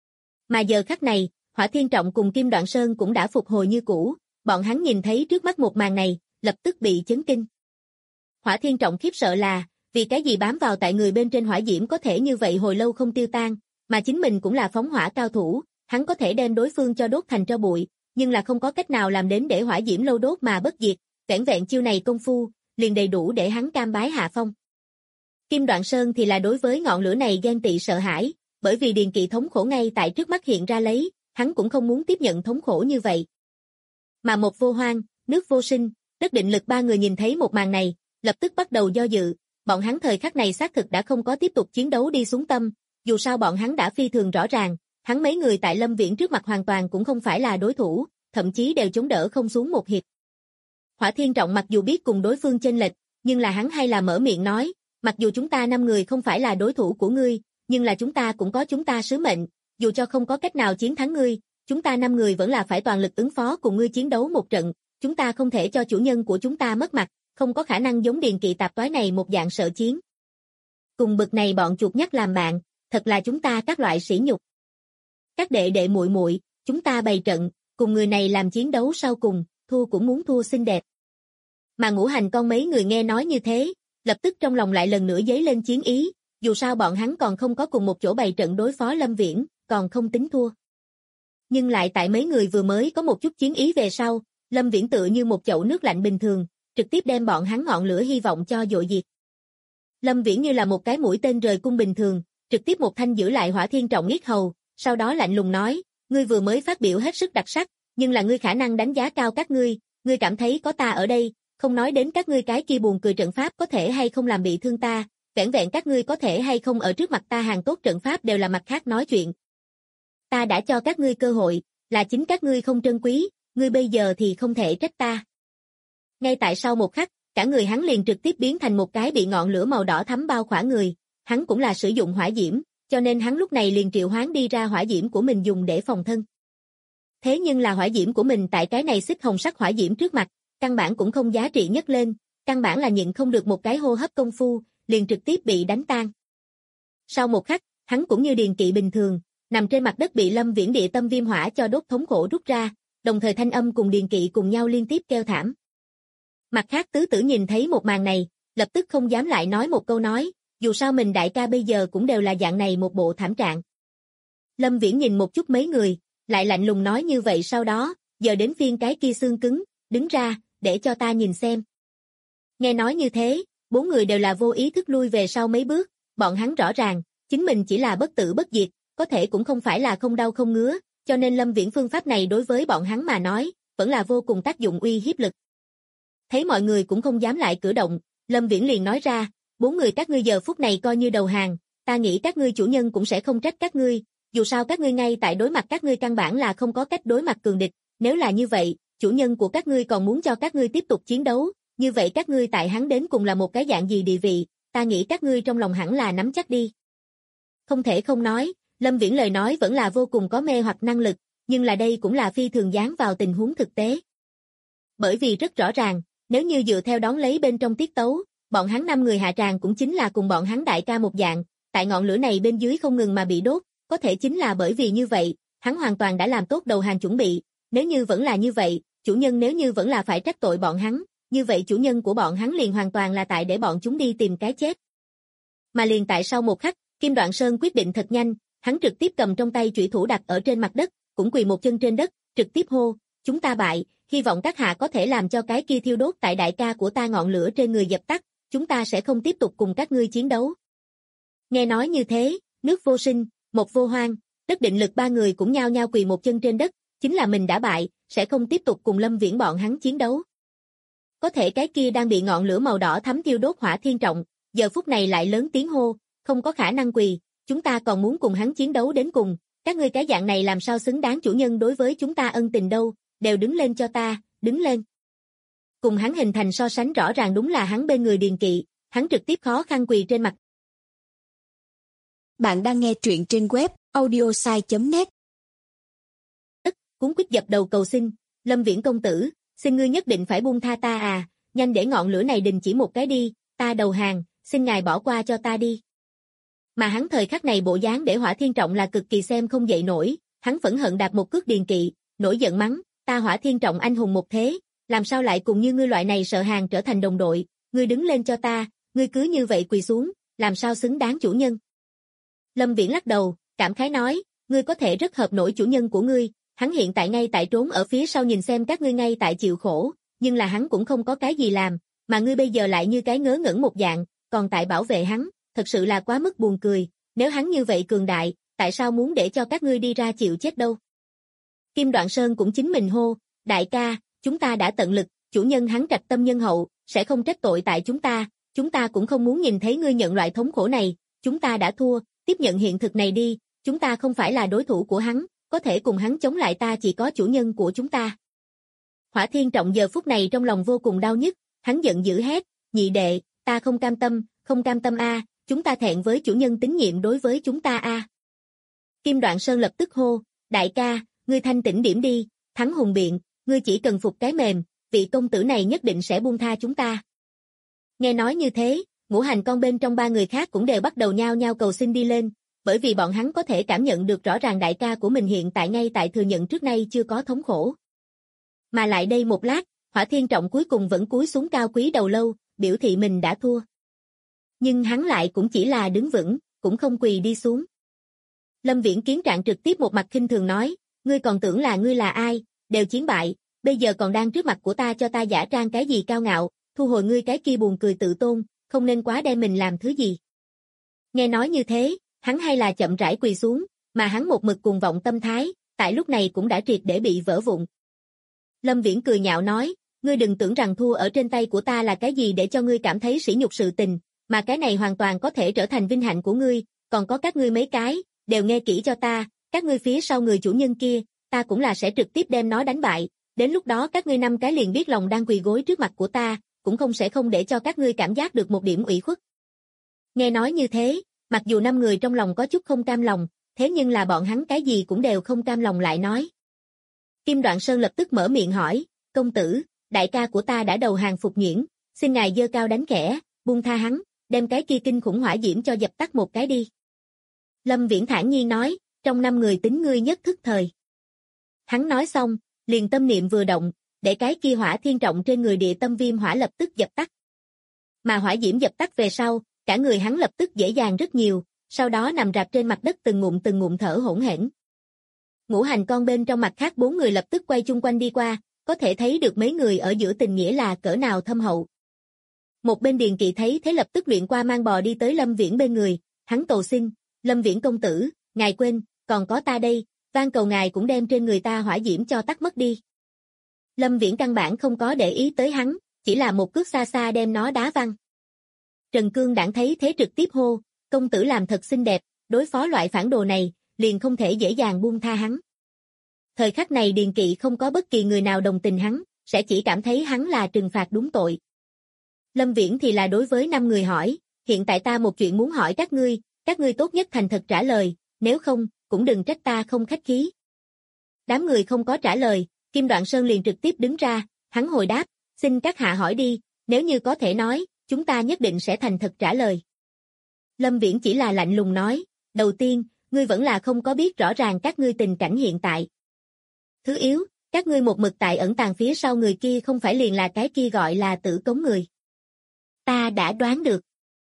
Mà giờ khắc này, Hỏa Thiên Trọng cùng Kim Đoạn Sơn cũng đã phục hồi như cũ, bọn hắn nhìn thấy trước mắt một màn này, lập tức bị chấn kinh. Hỏa Thiên Trọng khiếp sợ là, vì cái gì bám vào tại người bên trên hỏa diễm có thể như vậy hồi lâu không tiêu tan, mà chính mình cũng là phóng hỏa cao thủ, hắn có thể đem đối phương cho đốt thành tro bụi, nhưng là không có cách nào làm đến để hỏa diễm lâu đốt mà bất diệt, vẻn vẹn chiêu này công phu, liền đầy đủ để hắn cam bái hạ phong. Kim Đoạn Sơn thì là đối với ngọn lửa này ghen tị sợ hãi, bởi vì Điền Kỵ thống khổ ngay tại trước mắt hiện ra lấy, hắn cũng không muốn tiếp nhận thống khổ như vậy. Mà Một Vô Hoang, Nước Vô Sinh, Đất Định Lực ba người nhìn thấy một màn này, lập tức bắt đầu do dự, bọn hắn thời khắc này xác thực đã không có tiếp tục chiến đấu đi xuống tâm, dù sao bọn hắn đã phi thường rõ ràng, hắn mấy người tại Lâm Viễn trước mặt hoàn toàn cũng không phải là đối thủ, thậm chí đều chống đỡ không xuống một hiệp. Hỏa Thiên Trọng mặc dù biết cùng đối phương chênh lệch, nhưng là hắn hay là mở miệng nói, mặc dù chúng ta 5 người không phải là đối thủ của ngươi, nhưng là chúng ta cũng có chúng ta sứ mệnh, dù cho không có cách nào chiến thắng ngươi, chúng ta 5 người vẫn là phải toàn lực ứng phó cùng ngươi chiến đấu một trận, chúng ta không thể cho chủ nhân của chúng ta mất mặt, không có khả năng giống Điền Kỵ tạp toái này một dạng sợ chiến. Cùng bực này bọn chuột nhắt làm bạn, thật là chúng ta các loại sỉ nhục. Các đệ đệ muội muội, chúng ta bày trận, cùng người này làm chiến đấu sau cùng, thua cũng muốn thua xinh đẹp. Mà Ngũ Hành con mấy người nghe nói như thế, lập tức trong lòng lại lần nữa dấy lên chiến ý, dù sao bọn hắn còn không có cùng một chỗ bày trận đối phó Lâm Viễn, còn không tính thua. Nhưng lại tại mấy người vừa mới có một chút chiến ý về sau, Lâm Viễn tựa như một chậu nước lạnh bình thường, trực tiếp đem bọn hắn ngọn lửa hy vọng cho dội diệt. Lâm Viễn như là một cái mũi tên rời cung bình thường, trực tiếp một thanh giữ lại Hỏa Thiên Trọng yết hầu, sau đó lạnh lùng nói, ngươi vừa mới phát biểu hết sức đặc sắc, nhưng là ngươi khả năng đánh giá cao các ngươi cảm thấy có ta ở đây, không nói đến các ngươi cái kia buồn cười trận pháp có thể hay không làm bị thương ta, vẻn vẹn các ngươi có thể hay không ở trước mặt ta hàng tốt trận pháp đều là mặt khác nói chuyện. Ta đã cho các ngươi cơ hội, là chính các ngươi không trân quý, ngươi bây giờ thì không thể trách ta. Ngay tại sau một khắc, cả người hắn liền trực tiếp biến thành một cái bị ngọn lửa màu đỏ thắm bao khỏa người, hắn cũng là sử dụng hỏa diễm, cho nên hắn lúc này liền triệu hoán đi ra hỏa diễm của mình dùng để phòng thân. Thế nhưng là hỏa diễm của mình tại cái này xích hồng sắc hỏa diễm trước mặt, căn bản cũng không giá trị nhất lên, căn bản là nhịn không được một cái hô hấp công phu, liền trực tiếp bị đánh tan. Sau một khắc, hắn cũng như Điền Kỵ bình thường, nằm trên mặt đất bị Lâm Viễn địa tâm viêm hỏa cho đốt thống khổ rút ra, đồng thời thanh âm cùng Điền Kỵ cùng nhau liên tiếp kêu thảm. Mặt khác tứ tử nhìn thấy một màn này, lập tức không dám lại nói một câu nói, dù sao mình đại ca bây giờ cũng đều là dạng này một bộ thảm trạng. Lâm Viễn nhìn một chút mấy người, lại lạnh lùng nói như vậy sau đó, giờ đến phiên cái kia xương cứng, đứng ra, để cho ta nhìn xem. Nghe nói như thế, 4 người đều là vô ý thức lui về sau mấy bước, bọn hắn rõ ràng, chính mình chỉ là bất tử bất diệt, có thể cũng không phải là không đau không ngứa, cho nên Lâm Viễn phương pháp này đối với bọn hắn mà nói, vẫn là vô cùng tác dụng uy hiếp lực. Thấy mọi người cũng không dám lại cử động, Lâm Viễn liền nói ra, 4 người các ngươi giờ phút này coi như đầu hàng, ta nghĩ các ngươi chủ nhân cũng sẽ không trách các ngươi, dù sao các ngươi ngay tại đối mặt các ngươi căn bản là không có cách đối mặt cường địch, nếu là như vậy, chủ nhân của các ngươi còn muốn cho các ngươi tiếp tục chiến đấu, như vậy các ngươi tại hắn đến cùng là một cái dạng gì địa vị, ta nghĩ các ngươi trong lòng hẳn là nắm chắc đi. Không thể không nói, Lâm Viễn lời nói vẫn là vô cùng có mê hoặc năng lực, nhưng là đây cũng là phi thường dán vào tình huống thực tế. Bởi vì rất rõ ràng, nếu như dựa theo đón lấy bên trong tiết tấu, bọn hắn 5 người hạ tràng cũng chính là cùng bọn hắn đại ca một dạng, tại ngọn lửa này bên dưới không ngừng mà bị đốt, có thể chính là bởi vì như vậy, hắn hoàn toàn đã làm tốt đầu hàng chuẩn bị, nếu như vẫn là như vậy, chủ nhân nếu như vẫn là phải trách tội bọn hắn, như vậy chủ nhân của bọn hắn liền hoàn toàn là tại để bọn chúng đi tìm cái chết. Mà liền tại sau một khắc, Kim Đoạn Sơn quyết định thật nhanh, hắn trực tiếp cầm trong tay chủy thủ đặt ở trên mặt đất, cũng quỳ một chân trên đất, trực tiếp hô, chúng ta bại, hy vọng các hạ có thể làm cho cái kia thiêu đốt tại đại ca của ta ngọn lửa trên người dập tắt, chúng ta sẽ không tiếp tục cùng các ngươi chiến đấu. Nghe nói như thế, nước vô sinh, một vô hoang, đất định lực 3 người cũng nhao nhao quỳ một chân trên đất, chính là mình đã bại, sẽ không tiếp tục cùng Lâm Viễn bọn hắn chiến đấu. Có thể cái kia đang bị ngọn lửa màu đỏ thắm thiêu đốt Hỏa Thiên Trọng, giờ phút này lại lớn tiếng hô, không có khả năng quỳ, chúng ta còn muốn cùng hắn chiến đấu đến cùng, các ngươi cái dạng này làm sao xứng đáng chủ nhân đối với chúng ta ân tình đâu, đều đứng lên cho ta, đứng lên. Cùng hắn hình thành so sánh rõ ràng đúng là hắn bên người Điền Kỵ, hắn trực tiếp khó khăn quỳ trên mặt. Bạn đang nghe truyện trên web audiosai.net. Cuốn quýt dập đầu cầu xin, Lâm Viễn công tử, xin ngươi nhất định phải buông tha ta à, nhanh để ngọn lửa này đình chỉ một cái đi, ta đầu hàng, xin ngài bỏ qua cho ta đi. Mà hắn thời khắc này bộ dáng để Hỏa Thiên Trọng là cực kỳ xem không dậy nổi, hắn phẫn hận đạp một cước Điền Kỵ, nổi giận mắng, ta Hỏa Thiên Trọng anh hùng một thế, làm sao lại cùng như ngươi loại này sợ hàng trở thành đồng đội, ngươi đứng lên cho ta, ngươi cứ như vậy quỳ xuống, làm sao xứng đáng chủ nhân. Lâm Viễn lắc đầu, cảm khái nói, ngươi có thể rất hợp nổi chủ nhân của ngươi, hắn hiện tại ngay tại trốn ở phía sau nhìn xem các ngươi ngay tại chịu khổ, nhưng là hắn cũng không có cái gì làm, mà ngươi bây giờ lại như cái ngớ ngẩn một dạng, còn tại bảo vệ hắn, thật sự là quá mức buồn cười, nếu hắn như vậy cường đại, tại sao muốn để cho các ngươi đi ra chịu chết đâu. Kim Đoạn Sơn cũng chính mình hô, đại ca, chúng ta đã tận lực, chủ nhân hắn trạch tâm nhân hậu, sẽ không trách tội tại chúng ta cũng không muốn nhìn thấy ngươi nhận loại thống khổ này, chúng ta đã thua, tiếp nhận hiện thực này đi, chúng ta không phải là đối thủ của hắn, có thể cùng hắn chống lại ta chỉ có chủ nhân của chúng ta. Hỏa Thiên Trọng giờ phút này trong lòng vô cùng đau nhức, hắn giận dữ hét, nhị đệ, ta không cam tâm a, chúng ta thẹn với chủ nhân tín nhiệm đối với chúng ta a. Kim Đoạn Sơn lập tức hô, đại ca, ngươi thanh tĩnh điểm đi, Thắng hùng biện, ngươi chỉ cần phục cái mềm, vị công tử này nhất định sẽ buông tha chúng ta. Nghe nói như thế, Ngũ Hành Con bên trong ba người khác cũng đều bắt đầu nhao nhao cầu xin đi lên, bởi vì bọn hắn có thể cảm nhận được rõ ràng đại ca của mình hiện tại ngay tại thừa nhận trước nay chưa có thống khổ. Mà lại đây một lát, Hỏa Thiên Trọng cuối cùng vẫn cúi xuống cao quý đầu lâu, biểu thị mình đã thua. Nhưng hắn lại cũng chỉ là đứng vững, cũng không quỳ đi xuống. Lâm Viễn Kiến Trạng trực tiếp một mặt khinh thường nói, ngươi còn tưởng là ngươi là ai, đều chiến bại, bây giờ còn đang trước mặt của ta cho ta giả trang cái gì cao ngạo, thu hồi ngươi cái kia buồn cười tự tôn, không nên quá đem mình làm thứ gì. Nghe nói như thế, hắn hay là chậm rãi quỳ xuống, mà hắn một mực cuồng vọng tâm thái, tại lúc này cũng đã triệt để bị vỡ vụn. Lâm Viễn cười nhạo nói, ngươi đừng tưởng rằng thua ở trên tay của ta là cái gì để cho ngươi cảm thấy sỉ nhục sự tình, mà cái này hoàn toàn có thể trở thành vinh hạnh của ngươi, còn có các ngươi mấy cái, đều nghe kỹ cho ta, các ngươi phía sau người chủ nhân kia, ta cũng là sẽ trực tiếp đem nó đánh bại, đến lúc đó các ngươi 5 cái liền biết lòng đang quỳ gối trước mặt của ta, cũng sẽ không để cho các ngươi cảm giác được một điểm ủy khuất. Nghe nói như thế, mặc dù 5 người trong lòng có chút không cam lòng, thế nhưng là bọn hắn cái gì cũng đều không cam lòng lại nói. Kim Đoạn Sơn lập tức mở miệng hỏi, công tử, đại ca của ta đã đầu hàng phục nhuyễn, xin ngài giơ cao đánh khẽ, buông tha hắn, đem cái kia kinh khủng hỏa diễm cho dập tắt một cái đi. Lâm Viễn thản nhiên nói, trong 5 người tính ngươi nhất thức thời. Hắn nói xong, liền tâm niệm vừa động, để cái kia Hỏa Thiên Trọng trên người địa tâm viêm hỏa lập tức dập tắt. Mà hỏa diễm dập tắt về sau, cả người hắn lập tức dễ dàng rất nhiều, sau đó nằm rạp trên mặt đất từng ngụm thở hổn hển. Ngũ Hành Con bên trong mặt khác 4 người lập tức quay chung quanh đi qua, có thể thấy được mấy người ở giữa tình nghĩa là cỡ nào thâm hậu. Một bên Điền Kỵ thấy thế lập tức luyện qua mang bò đi tới Lâm Viễn bên người, hắn cầu xin, Lâm Viễn công tử, ngài quên, còn có ta đây, van cầu ngài cũng đem trên người ta hỏa diễm cho tắt mất đi. Lâm Viễn căn bản không có để ý tới hắn, chỉ là một cước xa xa đem nó đá văng. Trần Cương Đản thấy thế trực tiếp hô, công tử làm thật xinh đẹp, đối phó loại phản đồ này, liền không thể dễ dàng buông tha hắn. Thời khắc này Điền Kỵ không có bất kỳ người nào đồng tình hắn, sẽ chỉ cảm thấy hắn là trừng phạt đúng tội. Lâm Viễn thì là đối với 5 người hỏi, hiện tại ta một chuyện muốn hỏi các ngươi tốt nhất thành thật trả lời, nếu không, cũng đừng trách ta không khách khí. Đám người không có trả lời, Kim Đoạn Sơn liền trực tiếp đứng ra, hắn hồi đáp, xin các hạ hỏi đi, nếu như có thể nói, chúng ta nhất định sẽ thành thật trả lời. Lâm Viễn chỉ là lạnh lùng nói, đầu tiên, ngươi vẫn là không có biết rõ ràng các ngươi tình cảnh hiện tại. Thứ yếu, các ngươi một mực tại ẩn tàng phía sau người kia không phải liền là cái kia gọi là Tử Cống người. Ta đã đoán được.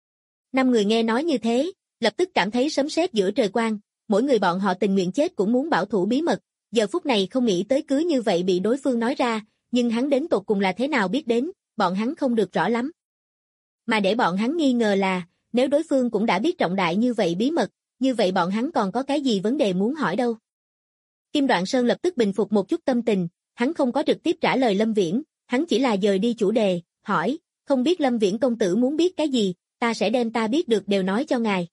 5 người nghe nói như thế, lập tức cảm thấy sấm sét giữa trời quang, mỗi người bọn họ tình nguyện chết cũng muốn bảo thủ bí mật, giờ phút này không nghĩ tới cứ như vậy bị đối phương nói ra, nhưng hắn đến tột cùng là thế nào biết đến, bọn hắn không được rõ lắm. Mà để bọn hắn nghi ngờ là, nếu đối phương cũng đã biết trọng đại như vậy bí mật, như vậy bọn hắn còn có cái gì vấn đề muốn hỏi đâu. Kim Đoạn Sơn lập tức bình phục một chút tâm tình, hắn không có trực tiếp trả lời Lâm Viễn, hắn chỉ là dời đi chủ đề, hỏi, không biết Lâm Viễn công tử muốn biết cái gì, ta sẽ đem ta biết được đều nói cho ngài.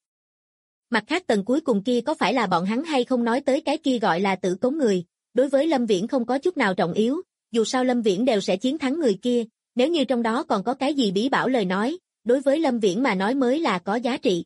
Mặt khác tầng cuối cùng kia có phải là bọn hắn hay không nói tới cái kia gọi là Tử Cống người, đối với Lâm Viễn không có chút nào trọng yếu, dù sao Lâm Viễn đều sẽ chiến thắng người kia, nếu như trong đó còn có cái gì bí bảo lời nói, đối với Lâm Viễn mà nói mới là có giá trị.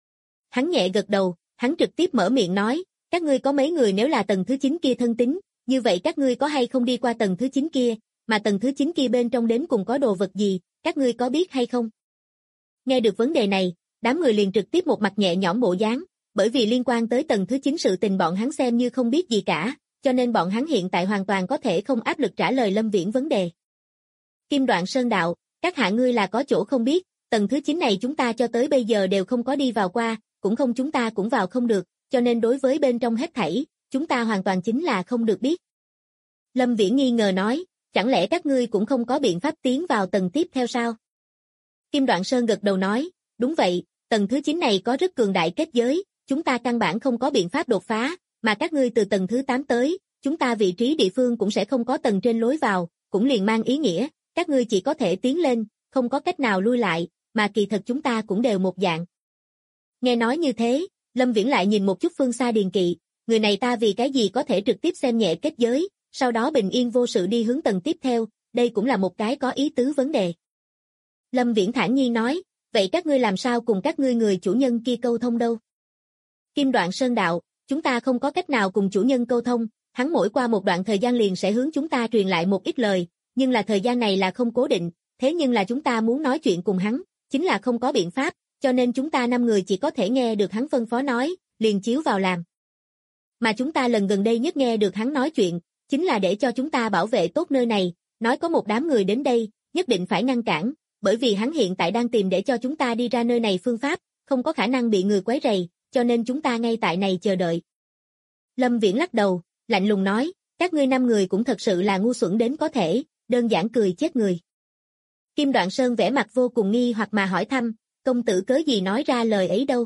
Hắn nhẹ gật đầu, hắn trực tiếp mở miệng nói, các ngươi có mấy người nếu là tầng thứ 9 kia thân tín, như vậy các ngươi có hay không đi qua tầng thứ 9 kia, mà tầng thứ 9 kia bên trong đến cùng có đồ vật gì, các ngươi có biết hay không? Nghe được vấn đề này, đám người liền trực tiếp một mặt nhẹ nhõm bộ dáng, bởi vì liên quan tới tầng thứ 9 sự tình bọn hắn xem như không biết gì cả, cho nên bọn hắn hiện tại hoàn toàn có thể không áp lực trả lời Lâm Viễn vấn đề. Kim Đoạn Sơn đạo, các hạ ngươi là có chỗ không biết, tầng thứ 9 này chúng ta cho tới bây giờ đều không có đi vào qua, cũng không chúng ta cũng vào không được, cho nên đối với bên trong hết thảy, chúng ta hoàn toàn chính là không được biết. Lâm Viễn nghi ngờ nói, chẳng lẽ các ngươi cũng không có biện pháp tiến vào tầng tiếp theo sao? Kim Đoạn Sơn gật đầu nói, đúng vậy, tầng thứ 9 này có rất cường đại kết giới, chúng ta căn bản không có biện pháp đột phá, mà các ngươi từ tầng thứ 8 tới, chúng ta vị trí địa phương cũng sẽ không có tầng trên lối vào, cũng liền mang ý nghĩa, các ngươi chỉ có thể tiến lên, không có cách nào lui lại, mà kỳ thật chúng ta cũng đều một dạng. Nghe nói như thế, Lâm Viễn lại nhìn một chút phương xa Điền Kỵ, người này ta vì cái gì có thể trực tiếp xem nhẹ kết giới, sau đó bình yên vô sự đi hướng tầng tiếp theo, đây cũng là một cái có ý tứ vấn đề. Lâm Viễn thản nhiên nói, vậy các ngươi làm sao cùng các ngươi người chủ nhân kia câu thông đâu? Kim Đoạn Sơn đạo, chúng ta không có cách nào cùng chủ nhân câu thông, Hắn mỗi qua một đoạn thời gian liền sẽ hướng chúng ta truyền lại một ít lời, nhưng là thời gian này là không cố định, thế nhưng là chúng ta muốn nói chuyện cùng hắn, chính là không có biện pháp, cho nên chúng ta 5 người chỉ có thể nghe được hắn phân phó nói, liền chiếu vào làm. Mà chúng ta lần gần đây nhất nghe được hắn nói chuyện, chính là để cho chúng ta bảo vệ tốt nơi này, nói có một đám người đến đây, nhất định phải ngăn cản, bởi vì hắn hiện tại đang tìm để cho chúng ta đi ra nơi này phương pháp, không có khả năng bị người quấy rầy, cho nên chúng ta ngay tại này chờ đợi. Lâm Viễn lắc đầu, lạnh lùng nói, các ngươi 5 người cũng thật sự là ngu xuẩn đến có thể, đơn giản cười chết người. Kim Đoạn Sơn vẻ mặt vô cùng nghi hoặc mà hỏi thăm, công tử cớ gì nói ra lời ấy đâu.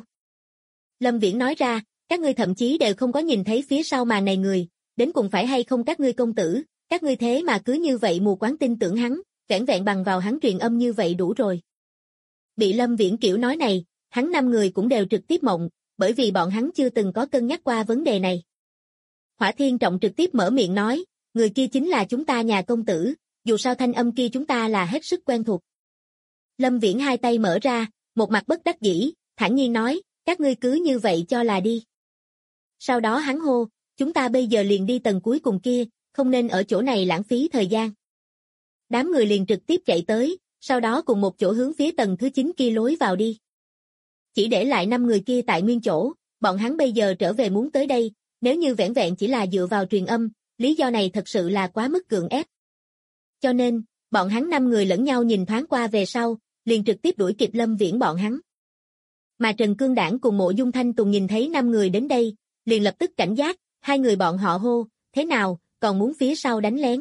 Lâm Viễn nói ra, các ngươi thậm chí đều không có nhìn thấy phía sau màn này người, đến cùng phải hay không các ngươi công tử, các ngươi thế mà cứ như vậy mù quáng tin tưởng hắn, vẻn vẹn bằng vào hắn truyền âm như vậy đủ rồi. Bị Lâm Viễn kiểu nói này, hắn 5 người cũng đều trực tiếp mộng, bởi vì bọn hắn chưa từng có cân nhắc qua vấn đề này. Hỏa Thiên Trọng trực tiếp mở miệng nói, người kia chính là chúng ta nhà công tử, dù sao thanh âm kia chúng ta là hết sức quen thuộc. Lâm Viễn hai tay mở ra, một mặt bất đắc dĩ, thản nhiên nói, các ngươi cứ như vậy cho là đi. Sau đó hắn hô, chúng ta bây giờ liền đi tầng cuối cùng kia, không nên ở chỗ này lãng phí thời gian. Đám người liền trực tiếp chạy tới, sau đó cùng một chỗ hướng phía tầng thứ 9 kia lối vào đi. Chỉ để lại 5 người kia tại nguyên chỗ, bọn hắn bây giờ trở về muốn tới đây, nếu như vẻn vẹn chỉ là dựa vào truyền âm, lý do này thật sự là quá mức cưỡng ép. Cho nên, bọn hắn 5 người lẫn nhau nhìn thoáng qua về sau, liền trực tiếp đuổi kịp Lâm Viễn bọn hắn. Mà Trần Cương Đảng cùng Mộ Dung Thanh Tùng nhìn thấy 5 người đến đây, liền lập tức cảnh giác, hai người bọn họ hô, thế nào, còn muốn phía sau đánh lén.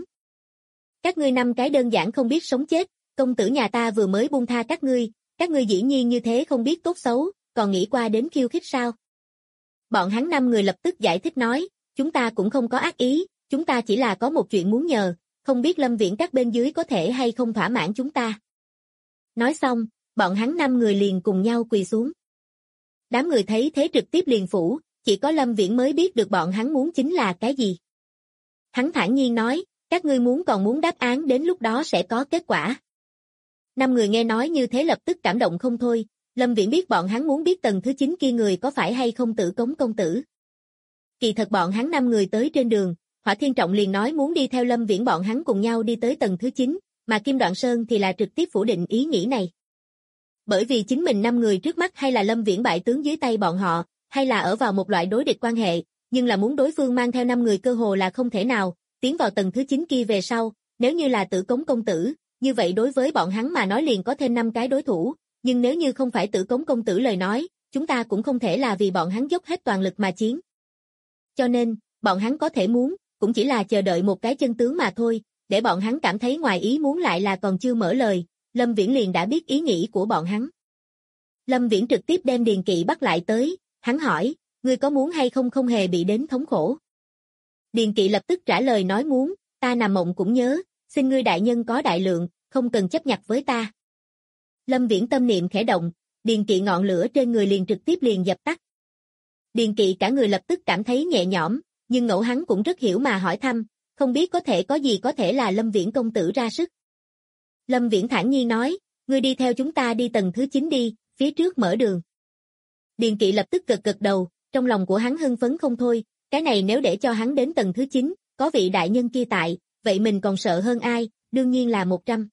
Các ngươi 5 cái đơn giản không biết sống chết, công tử nhà ta vừa mới buông tha các ngươi dĩ nhiên như thế không biết tốt xấu, còn nghĩ qua đến khiêu khích sao. Bọn hắn 5 người lập tức giải thích nói, chúng ta cũng không có ác ý, chúng ta chỉ là có một chuyện muốn nhờ, không biết Lâm Viễn các bên dưới có thể hay không thỏa mãn chúng ta. Nói xong, bọn hắn 5 người liền cùng nhau quỳ xuống. Đám người thấy thế trực tiếp liền phủ, chỉ có Lâm Viễn mới biết được bọn hắn muốn chính là cái gì. Hắn thản nhiên nói, các ngươi còn muốn đáp án đến lúc đó sẽ có kết quả. 5 người nghe nói như thế lập tức cảm động không thôi, Lâm Viễn biết bọn hắn muốn biết tầng thứ 9 kia người có phải hay không Tử Cống công tử. Kỳ thật bọn hắn 5 người tới trên đường, Hỏa Thiên Trọng liền nói muốn đi theo Lâm Viễn bọn hắn cùng nhau đi tới tầng thứ 9, mà Kim Đoạn Sơn thì là trực tiếp phủ định ý nghĩ này. Bởi vì chính mình 5 người trước mắt hay là Lâm Viễn bại tướng dưới tay bọn họ, hay là ở vào một loại đối địch quan hệ, nhưng là muốn đối phương mang theo 5 người cơ hồ là không thể nào, tiến vào tầng thứ 9 kia về sau, nếu như là Tử Cống công tử, như vậy đối với bọn hắn mà nói liền có thêm 5 cái đối thủ, nhưng nếu như không phải Tử Cống công tử lời nói, chúng ta cũng không thể là vì bọn hắn dốc hết toàn lực mà chiến. Cho nên, bọn hắn có thể muốn, cũng chỉ là chờ đợi một cái chân tướng mà thôi, để bọn hắn cảm thấy ngoài ý muốn lại là còn chưa mở lời, Lâm Viễn liền đã biết ý nghĩ của bọn hắn. Lâm Viễn trực tiếp đem Điền Kỵ bắt lại tới, hắn hỏi, ngươi có muốn hay không không hề bị đến thống khổ. Điền Kỵ lập tức trả lời nói muốn, ta nằm mộng cũng nhớ, xin ngươi đại nhân có đại lượng, không cần chấp nhặt với ta. Lâm Viễn tâm niệm khẽ động, Điền Kỵ ngọn lửa trên người liền trực tiếp liền dập tắt. Điền Kỵ cả người lập tức cảm thấy nhẹ nhõm, nhưng ngẫu hắn cũng rất hiểu mà hỏi thăm, không biết có gì có thể là Lâm Viễn công tử ra sức. Lâm Viễn thản nhiên nói, ngươi đi theo chúng ta đi tầng thứ 9 đi, phía trước mở đường. Điền Kỵ lập tức gật đầu, trong lòng của hắn hưng phấn không thôi, cái này nếu để cho hắn đến tầng thứ 9, có vị đại nhân kia tại, vậy mình còn sợ hơn ai, đương nhiên là 100.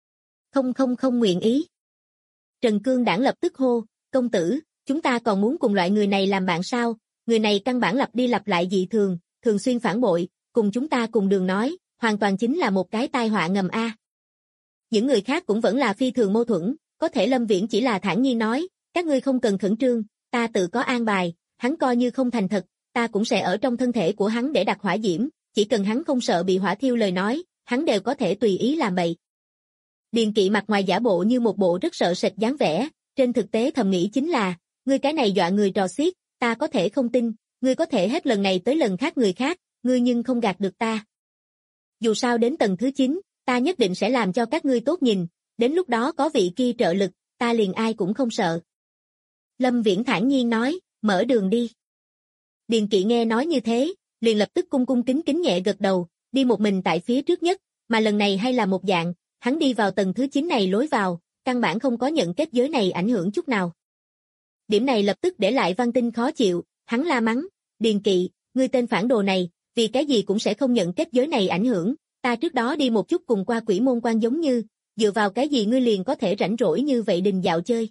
Không nguyện ý. Trần Cương Đảng lập tức hô, công tử, chúng ta còn muốn cùng loại người này làm bạn sao, người này căn bản lặp đi lặp lại dị thường, thường xuyên phản bội, cùng chúng ta cùng đường nói, hoàn toàn chính là một cái tai họa ngầm a. Những người khác cũng vẫn là phi thường mâu thuẫn, có thể Lâm Viễn chỉ là thản nhiên nói, các ngươi không cần khẩn trương, ta tự có an bài, hắn coi như không thành thật, ta cũng sẽ ở trong thân thể của hắn để đặt hỏa diễm, chỉ cần hắn không sợ bị hỏa thiêu lời nói, hắn đều có thể tùy ý làm bậy. Điền Kỵ mặt ngoài giả bộ như một bộ rất sợ sệt dáng vẻ, trên thực tế thầm nghĩ chính là, ngươi cái này dọa người trò xiết, ta có thể không tin, ngươi có thể hết lần này tới lần khác người khác, ngươi nhưng không gạt được ta. Dù sao đến tầng thứ 9, ta nhất định sẽ làm cho các ngươi tốt nhìn, đến lúc đó có vị kia trợ lực, ta liền ai cũng không sợ. Lâm Viễn thản nhiên nói, mở đường đi. Điền Kỵ nghe nói như thế, liền lập tức cung kính nhẹ gật đầu, đi một mình tại phía trước nhất, mà lần này hay là một dạng, hắn đi vào tầng thứ 9 này lối vào, căn bản không có nhận kết giới này ảnh hưởng chút nào. Điểm này lập tức để lại Văn Tinh khó chịu, hắn la mắng, Điền Kỵ, ngươi tên phản đồ này, vì cái gì cũng sẽ không nhận kết giới này ảnh hưởng, ta trước đó đi một chút cùng qua Quỷ Môn Quan giống như, dựa vào cái gì ngươi liền có thể rảnh rỗi như vậy đình dạo chơi.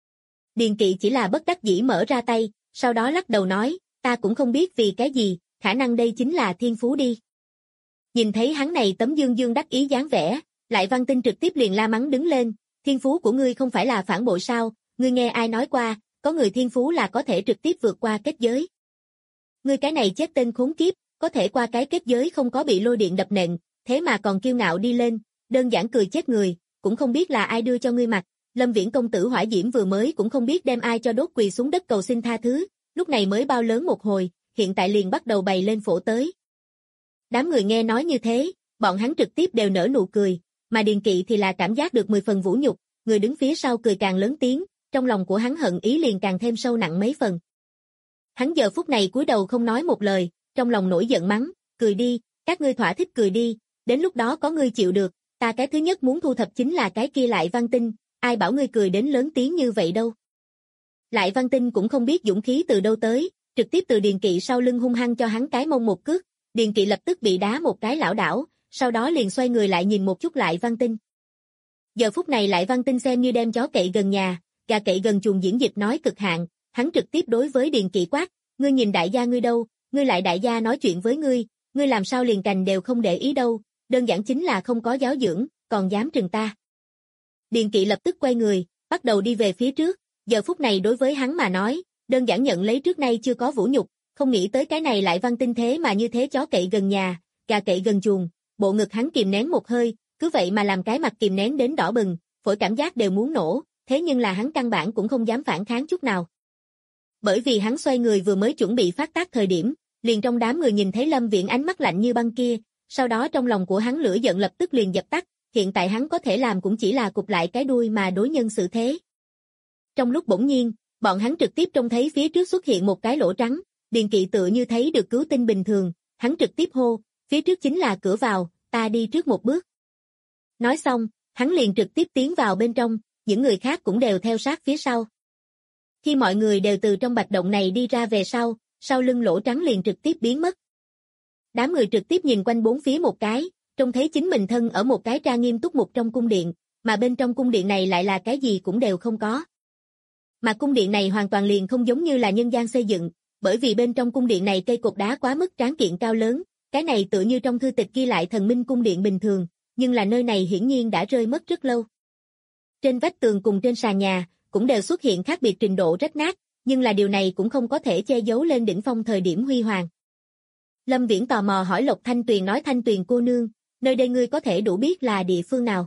Điền Kỵ chỉ là bất đắc dĩ mở ra tay, sau đó lắc đầu nói, ta cũng không biết vì cái gì, khả năng đây chính là thiên phú đi. Nhìn thấy hắn này tấm dương dương đắc ý dáng vẻ, Lại Văn Tinh trực tiếp liền la mắng đứng lên, thiên phú của ngươi không phải là phản bội sao, ngươi nghe ai nói qua, có người thiên phú là có thể trực tiếp vượt qua kết giới. Ngươi cái này chết tên khốn kiếp, có thể qua cái kết giới không có bị lôi điện đập nện, thế mà còn kiêu ngạo đi lên, đơn giản cười chết người, cũng không biết là ai đưa cho ngươi mặc. Lâm Viễn công tử hỏa diễm vừa mới cũng không biết đem ai cho đốt quỳ xuống đất cầu xin tha thứ, lúc này mới bao lớn một hồi, hiện tại liền bắt đầu bày lên phổ tới. Đám người nghe nói như thế, bọn hắn trực tiếp đều nở nụ cười, mà Điền Kỵ thì là cảm giác được 10 phần vũ nhục, người đứng phía sau cười càng lớn tiếng, trong lòng của hắn hận ý liền càng thêm sâu nặng mấy phần. Hắn giờ phút này cúi đầu không nói một lời, trong lòng nổi giận mắng, cười đi, các ngươi thỏa thích cười đi, đến lúc đó có ngươi chịu được, ta cái thứ nhất muốn thu thập chính là cái kia Lại Văn Tinh, ai bảo ngươi cười đến lớn tiếng như vậy đâu. Lại Văn Tinh cũng không biết dũng khí từ đâu tới, trực tiếp từ Điền Kỵ sau lưng hung hăng cho hắn cái mông một cước, Điền Kỵ lập tức bị đá một cái lảo đảo, sau đó liền xoay người lại nhìn một chút Lại Văn Tinh. Giờ phút này Lại Văn Tinh xem như đem chó cậy gần nhà, gà cậy gần chuồng diễn dịch nói cực hạn, hắn trực tiếp đối với Điền Kỵ quát, ngươi nhìn đại gia ngươi đâu, ngươi lại đại gia nói chuyện với ngươi làm sao liền cành đều không để ý đâu, đơn giản chính là không có giáo dưỡng, còn dám trừng ta. Điền Kỵ lập tức quay người, bắt đầu đi về phía trước, giờ phút này đối với hắn mà nói, đơn giản nhận lấy trước nay chưa có vũ nhục, không nghĩ tới cái này Lại Văn Tinh thế mà như thế chó cậy gần nhà, gà cậy gần chuồng, bộ ngực hắn kìm nén một hơi, cứ vậy mà làm cái mặt kìm nén đến đỏ bừng, phổi cảm giác đều muốn nổ, thế nhưng là hắn căn bản cũng không dám phản kháng chút nào. Bởi vì hắn xoay người vừa mới chuẩn bị phát tác thời điểm, liền trong đám người nhìn thấy Lâm Viễn ánh mắt lạnh như băng kia, sau đó trong lòng của hắn lửa giận lập tức liền dập tắt, hiện tại hắn có thể làm cũng chỉ là cụp lại cái đuôi mà đối nhân xử thế. Trong lúc bỗng nhiên, bọn hắn trực tiếp trông thấy phía trước xuất hiện một cái lỗ trắng, Điền Kỵ tựa như thấy được cứu tinh bình thường, hắn trực tiếp hô, phía trước chính là cửa vào, ta đi trước một bước. Nói xong, hắn liền trực tiếp tiến vào bên trong, những người khác cũng đều theo sát phía sau. Khi mọi người đều từ trong bạch động này đi ra về sau lưng lỗ trắng liền trực tiếp biến mất. Đám người trực tiếp nhìn quanh bốn phía một cái, trông thấy chính mình thân ở một cái trang nghiêm túc mục trong cung điện, mà bên trong cung điện này lại là cái gì cũng đều không có. Mà cung điện này hoàn toàn liền không giống như là nhân gian xây dựng, bởi vì bên trong cung điện này cây cột đá quá mức tráng kiện cao lớn, cái này tựa như trong thư tịch ghi lại thần minh cung điện bình thường, nhưng là nơi này hiển nhiên đã rơi mất rất lâu. Trên vách tường cùng trên sàn nhà, cũng đều xuất hiện khác biệt trình độ rách nát, nhưng là điều này cũng không có thể che giấu lên đỉnh phong thời điểm huy hoàng. Lâm Viễn tò mò hỏi Lộc Thanh Tuyền nói Thanh Tuyền cô nương, nơi đây ngươi có thể đủ biết là địa phương nào?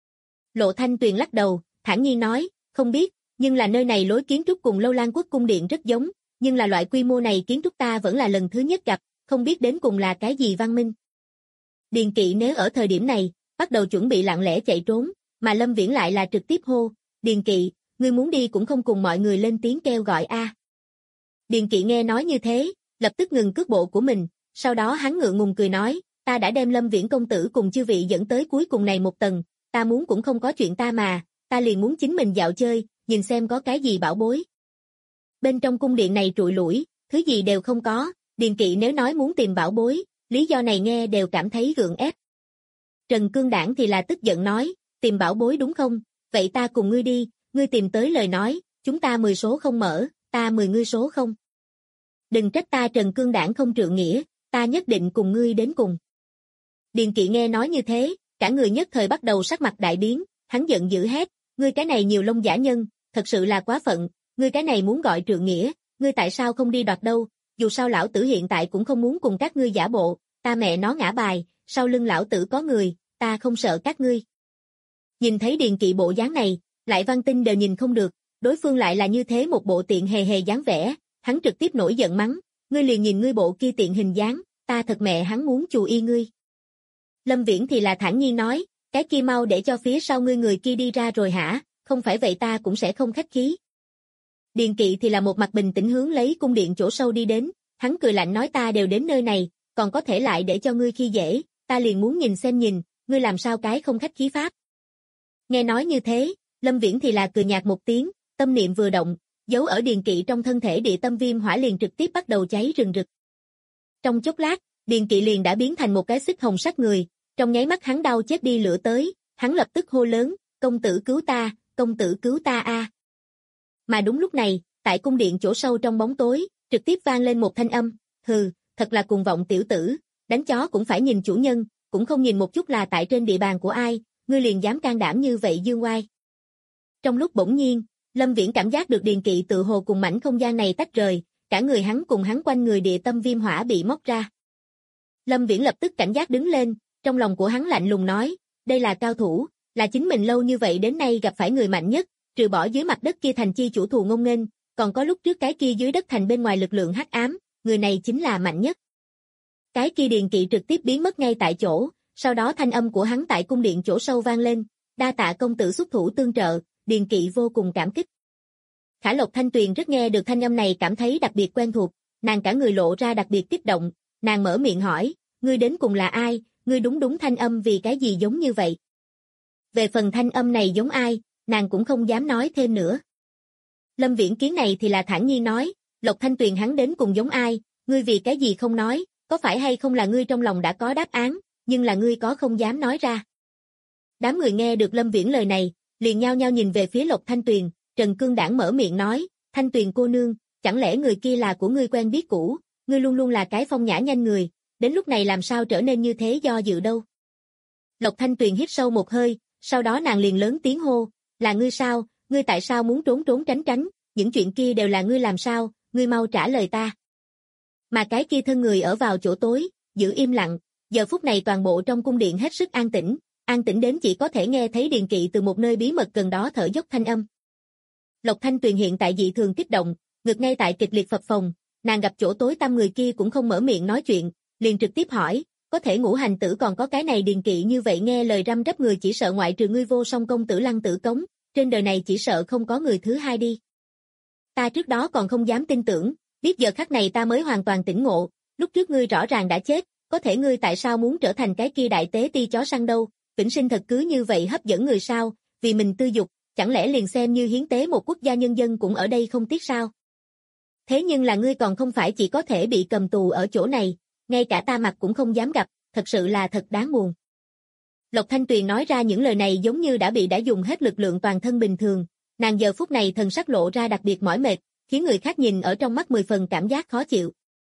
Lộ Thanh Tuyền lắc đầu, thản nhiên nói, không biết, nhưng là nơi này lối kiến trúc cùng Lâu Lan Quốc cung điện rất giống, nhưng là loại quy mô này kiến trúc ta vẫn là lần thứ nhất gặp, không biết đến cùng là cái gì văn minh. Điền Kỵ nếu ở thời điểm này, bắt đầu chuẩn bị lặng lẽ chạy trốn, mà Lâm Viễn lại là trực tiếp hô, Điền Kỵ, ngươi muốn đi cũng không cùng mọi người lên tiếng kêu gọi a. Điền Kỵ nghe nói như thế, lập tức ngừng cước bộ của mình, sau đó hắn ngượng ngùng cười nói, ta đã đem Lâm Viễn công tử cùng chư vị dẫn tới cuối cùng này một tầng, ta muốn cũng không có chuyện ta mà, ta liền muốn chính mình dạo chơi, nhìn xem có cái gì bảo bối. Bên trong cung điện này trụi lủi, thứ gì đều không có, Điền Kỵ nếu nói muốn tìm bảo bối, lý do này nghe đều cảm thấy gượng ép. Trần Cương Đảng thì là tức giận nói, tìm bảo bối đúng không, vậy ta cùng ngươi đi, ngươi tìm tới lời nói, chúng ta 10 số không mở, ta 10 ngươi số không. Đừng trách ta Trần Cương Đảng không trượng nghĩa, ta nhất định cùng ngươi đến cùng. Điền Kỵ nghe nói như thế, cả người nhất thời bắt đầu sắc mặt đại biến, hắn giận dữ hét, ngươi cái này nhiều lông giả nhân, thật sự là quá phận, ngươi cái này muốn gọi trượng nghĩa, ngươi tại sao không đi đoạt đâu, dù sao lão tử hiện tại cũng không muốn cùng các ngươi giả bộ, ta mẹ nó ngã bài, sau lưng lão tử có người, ta không sợ các ngươi. Nhìn thấy Điền Kỵ bộ dáng này, Lại Văn Tinh đều nhìn không được, đối phương lại là như thế một bộ tiện hề hề dáng vẻ, hắn trực tiếp nổi giận mắng, ngươi liền nhìn ngươi bộ kia tiện hình dáng, ta thật mẹ hắn muốn chù y ngươi. Lâm Viễn thì là thản nhiên nói, cái kia mau để cho phía sau ngươi người kia đi ra rồi hả, không phải vậy ta cũng sẽ không khách khí. Điền Kỵ thì là một mặt bình tĩnh hướng lấy cung điện chỗ sâu đi đến, hắn cười lạnh nói ta đều đến nơi này, còn có thể lại để cho ngươi khi dễ, ta liền muốn nhìn xem nhìn, ngươi làm sao cái không khách khí pháp. Nghe nói như thế, Lâm Viễn thì là cười nhạt một tiếng, tâm niệm vừa động, giấu ở Điền Kỵ trong thân thể địa tâm viêm hỏa liền trực tiếp bắt đầu cháy rừng rực. Trong chốc lát, Điền Kỵ liền đã biến thành một cái xích hồng sắc người, trong nháy mắt hắn đau chết đi lửa tới, hắn lập tức hô lớn, công tử cứu ta a. Mà đúng lúc này, tại cung điện chỗ sâu trong bóng tối, trực tiếp vang lên một thanh âm, hừ, thật là cuồng vọng tiểu tử, đánh chó cũng phải nhìn chủ nhân, cũng không nhìn một chút là tại trên địa bàn của ai, ngươi liền dám can đảm như vậy dương oai. Trong lúc bỗng nhiên, Lâm Viễn cảm giác được Điền Kỵ tự hồ cùng mảnh không gian này tách rời, cả người hắn cùng hắn quanh người địa tâm viêm hỏa bị móc ra. Lâm Viễn lập tức cảnh giác đứng lên, trong lòng của hắn lạnh lùng nói, đây là cao thủ, là chính mình lâu như vậy đến nay gặp phải người mạnh nhất, trừ bỏ dưới mặt đất kia thành chi chủ thù ngông nghênh, còn có lúc trước cái kia dưới đất thành bên ngoài lực lượng hắc ám, người này chính là mạnh nhất. Cái kia Điền Kỵ trực tiếp biến mất ngay tại chỗ, sau đó thanh âm của hắn tại cung điện chỗ sâu vang lên, đa tạ công tử xuất thủ tương trợ, Điền Kỵ vô cùng cảm kích. Khả Lộc Thanh Tuyền rất nghe được thanh âm này cảm thấy đặc biệt quen thuộc, nàng cả người lộ ra đặc biệt kích động, nàng mở miệng hỏi, ngươi đến cùng là ai, ngươi đúng thanh âm vì cái gì giống như vậy. Về phần thanh âm này giống ai, nàng cũng không dám nói thêm nữa. Lâm Viễn Kiến này thì là thản nhiên nói, Lộc Thanh Tuyền hắn đến cùng giống ai, ngươi vì cái gì không nói, có phải hay không là ngươi trong lòng đã có đáp án, nhưng là ngươi có không dám nói ra. Đám người nghe được Lâm Viễn lời này, liền nhao nhao nhìn về phía Lộc Thanh Tuyền, Trần Cương Đảng mở miệng nói, Thanh Tuyền cô nương, chẳng lẽ người kia là của ngươi quen biết cũ, ngươi luôn luôn là cái phong nhã nhanh người, đến lúc này làm sao trở nên như thế do dự đâu. Lộc Thanh Tuyền hít sâu một hơi, sau đó nàng liền lớn tiếng hô, là ngươi sao, ngươi tại sao muốn trốn tránh, những chuyện kia đều là ngươi làm sao, ngươi mau trả lời ta. Mà cái kia thân người ở vào chỗ tối, giữ im lặng, giờ phút này toàn bộ trong cung điện hết sức an tĩnh đến chỉ có thể nghe thấy Điền Kỵ từ một nơi bí mật gần đó thở dốc thanh âm. Lộc Thanh Tuyền hiện tại dị thường kích động, ngực ngay tại kịch liệt phập phồng, nàng gặp chỗ tối tăm người kia cũng không mở miệng nói chuyện, liền trực tiếp hỏi, có thể Ngũ Hành Tử còn có cái này Điền Kỵ như vậy nghe lời răm rắp người chỉ sợ ngoại trừ ngươi vô song công tử Lăng Tử Cống, trên đời này chỉ sợ không có người thứ hai đi. Ta trước đó còn không dám tin tưởng, biết giờ khắc này ta mới hoàn toàn tỉnh ngộ, lúc trước ngươi rõ ràng đã chết, có thể ngươi tại sao muốn trở thành cái kia đại tế ti chó săn đâu, vĩnh sinh thật cứ như vậy hấp dẫn người sao, vì mình tư dục, chẳng lẽ liền xem như hiến tế một quốc gia nhân dân cũng ở đây không tiếc sao? Thế nhưng là ngươi còn không phải chỉ có thể bị cầm tù ở chỗ này, ngay cả ta mặt cũng không dám gặp, thật sự là thật đáng buồn. Lộc Thanh Tuyền nói ra những lời này giống như đã dùng hết lực lượng toàn thân bình thường, nàng giờ phút này thần sắc lộ ra đặc biệt mỏi mệt, khiến người khác nhìn ở trong mắt 10 phần cảm giác khó chịu.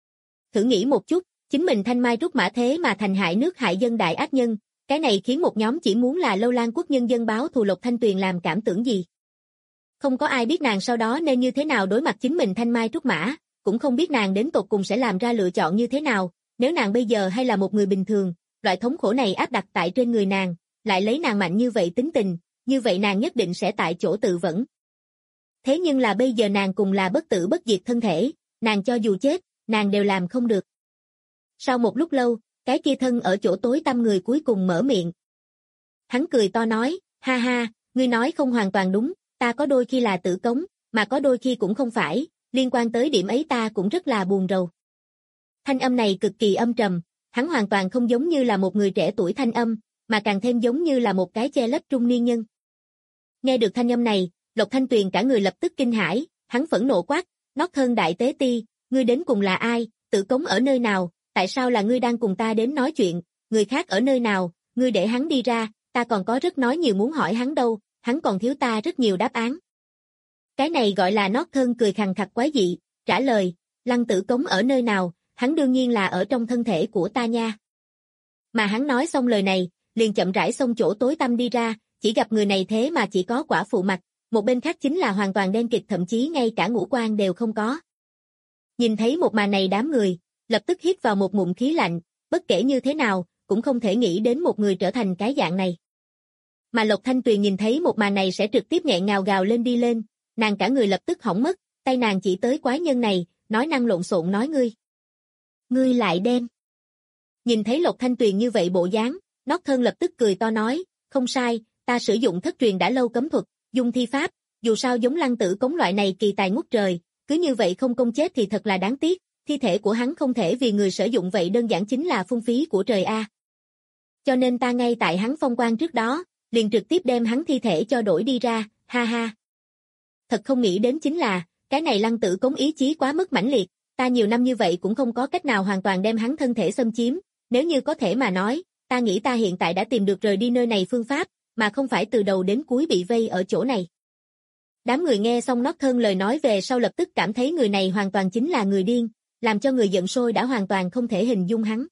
Thử nghĩ một chút, chính mình thanh mai rút mã thế mà thành hại nước hại dân đại ác nhân, cái này khiến một nhóm chỉ muốn là Lâu Lan quốc nhân dân báo thù Lộc Thanh Tuyền làm cảm tưởng gì. Không có ai biết nàng sau đó nên như thế nào đối mặt chính mình thanh mai trúc mã, cũng không biết nàng đến tột cùng sẽ làm ra lựa chọn như thế nào, nếu nàng bây giờ hay là một người bình thường, loại thống khổ này áp đặt tại trên người nàng, lại lấy nàng mạnh như vậy tính tình, như vậy nàng nhất định sẽ tại chỗ tự vẫn. Thế nhưng là bây giờ nàng cùng là bất tử bất diệt thân thể, nàng cho dù chết, nàng đều làm không được. Sau một lúc lâu, cái kia thân ở chỗ tối tăm người cuối cùng mở miệng. Hắn cười to nói, ha ha, ngươi nói không hoàn toàn đúng, ta có đôi khi là Tử Cống, mà có đôi khi cũng không phải, liên quan tới điểm ấy ta cũng rất là buồn rầu. Thanh âm này cực kỳ âm trầm, hắn hoàn toàn không giống như là một người trẻ tuổi thanh âm, mà càng thêm giống như là một cái che lấp trung niên nhân. Nghe được thanh âm này, Lộc Thanh Tuyền cả người lập tức kinh hãi, hắn phẫn nộ quát, Nót Thân Đại Tế Ti, ngươi đến cùng là ai, Tử Cống ở nơi nào, tại sao là ngươi đang cùng ta đến nói chuyện, người khác ở nơi nào, ngươi để hắn đi ra, ta còn có rất nói nhiều muốn hỏi hắn đâu, hắn còn thiếu ta rất nhiều đáp án. Cái này gọi là Nót Thân cười khằng khặc quái dị, trả lời, Lăng Tử Cống ở nơi nào, hắn đương nhiên là ở trong thân thể của ta nha. Mà hắn nói xong lời này, liền chậm rãi xông chỗ tối tăm đi ra, chỉ gặp người này thế mà chỉ có quả phụ mặt, một bên khác chính là hoàn toàn đen kịt thậm chí ngay cả ngũ quan đều không có. Nhìn thấy một màn này đám người, lập tức hít vào một ngụm khí lạnh, bất kể như thế nào, cũng không thể nghĩ đến một người trở thành cái dạng này. Mà Lộc Thanh Tuyền nhìn thấy một màn này sẽ trực tiếp nghẹn ngào gào lên đi lên, nàng cả người lập tức hỏng mất, tay nàng chỉ tới quái nhân này, nói năng lộn xộn nói ngươi lại đen. Nhìn thấy Lộc Thanh Tuyền như vậy bộ dáng, Nót Thân lập tức cười to nói, không sai, ta sử dụng thất truyền đã lâu cấm thuật, dùng thi pháp, dù sao giống Lăng Tử Cống loại này kỳ tài ngút trời, cứ như vậy không công chết thì thật là đáng tiếc, thi thể của hắn không thể vì người sử dụng vậy đơn giản chính là phung phí của trời a. Cho nên ta ngay tại hắn phong quan trước đó, liền trực tiếp đem hắn thi thể cho đổi đi ra, ha ha. Thật không nghĩ đến chính là, cái này Lăng Tử Cống ý chí quá mức mãnh liệt, ta nhiều năm như vậy cũng không có cách nào hoàn toàn đem hắn thân thể xâm chiếm, nếu như có thể mà nói, ta nghĩ ta hiện tại đã tìm được rời đi nơi này phương pháp, mà không phải từ đầu đến cuối bị vây ở chỗ này. Đám người nghe xong Northern lời nói về sau lập tức cảm thấy người này hoàn toàn chính là người điên, làm cho người giận sôi đã hoàn toàn không thể hình dung hắn.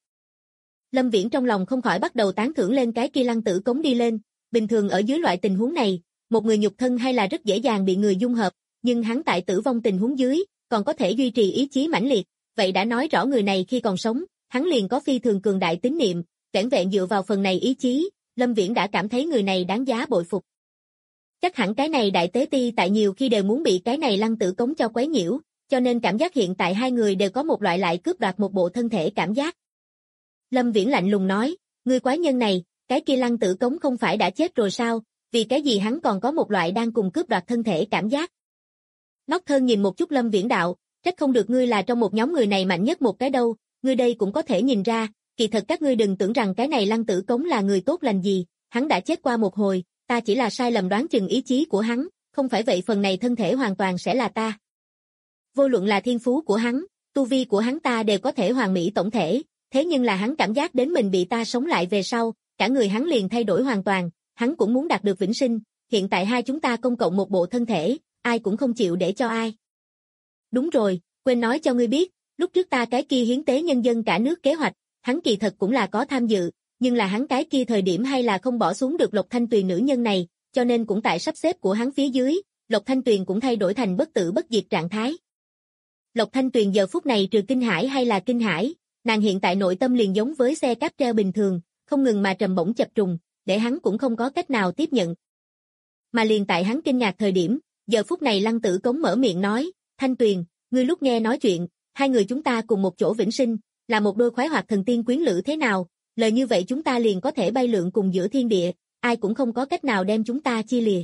Lâm Viễn trong lòng không khỏi bắt đầu tán thưởng lên cái kia Lăng Tử Cống đi lên, bình thường ở dưới loại tình huống này, một người nhục thân hay là rất dễ dàng bị người dung hợp, nhưng hắn tại tử vong tình huống dưới, còn có thể duy trì ý chí mãnh liệt, vậy đã nói rõ người này khi còn sống, hắn liền có phi thường cường đại tín niệm, vẻn vẹn dựa vào phần này ý chí, Lâm Viễn đã cảm thấy người này đáng giá bội phục. Chắc hẳn cái này đại tế ti tại nhiều khi đều muốn bị cái này Lăng Tử Cống cho quấy nhiễu, cho nên cảm giác hiện tại hai người đều có một loại lại cướp đoạt một bộ thân thể cảm giác. Lâm Viễn lạnh lùng nói, người quái nhân này, cái kia Lăng Tử Cống không phải đã chết rồi sao, vì cái gì hắn còn có một loại đang cùng cướp đoạt thân thể cảm giác. Northern nhìn một chút Lâm Viễn đạo, trách không được ngươi là trong một nhóm người này mạnh nhất một cái đâu, ngươi đây cũng có thể nhìn ra, kỳ thật các ngươi đừng tưởng rằng cái này Lăng Tử Cống là người tốt lành gì, hắn đã chết qua một hồi, ta chỉ là sai lầm đoán chừng ý chí của hắn, không phải vậy phần này thân thể hoàn toàn sẽ là ta. Vô luận là thiên phú của hắn, tu vi của hắn ta đều có thể hoàn mỹ tổng thể, thế nhưng là hắn cảm giác đến mình bị ta sống lại về sau, cả người hắn liền thay đổi hoàn toàn, hắn cũng muốn đạt được vĩnh sinh, hiện tại hai chúng ta công cộng một bộ thân thể, ai cũng không chịu để cho ai. Đúng rồi, quên nói cho ngươi biết, lúc trước ta cái kia hiến tế nhân dân cả nước kế hoạch, hắn kỳ thật cũng là có tham dự, nhưng là hắn cái kia thời điểm hay là không bỏ xuống được Lộc Thanh Tuyền nữ nhân này, cho nên cũng tại sắp xếp của hắn phía dưới, Lộc Thanh Tuyền cũng thay đổi thành bất tử bất diệt trạng thái. Lộc Thanh Tuyền giờ phút này trừ kinh hãi hay là kinh hãi, nàng hiện tại nội tâm liền giống với xe cáp treo bình thường, không ngừng mà trầm bổng chập trùng, để hắn cũng không có cách nào tiếp nhận. Mà liền tại hắn kinh ngạc thời điểm, giờ phút này Lăng Tử Cống mở miệng nói, Thanh Tuyền, ngươi lúc nghe nói chuyện, hai người chúng ta cùng một chỗ vĩnh sinh, là một đôi khoái hoạt thần tiên quyến lữ thế nào, lời như vậy chúng ta liền có thể bay lượn cùng giữa thiên địa, ai cũng không có cách nào đem chúng ta chia lìa.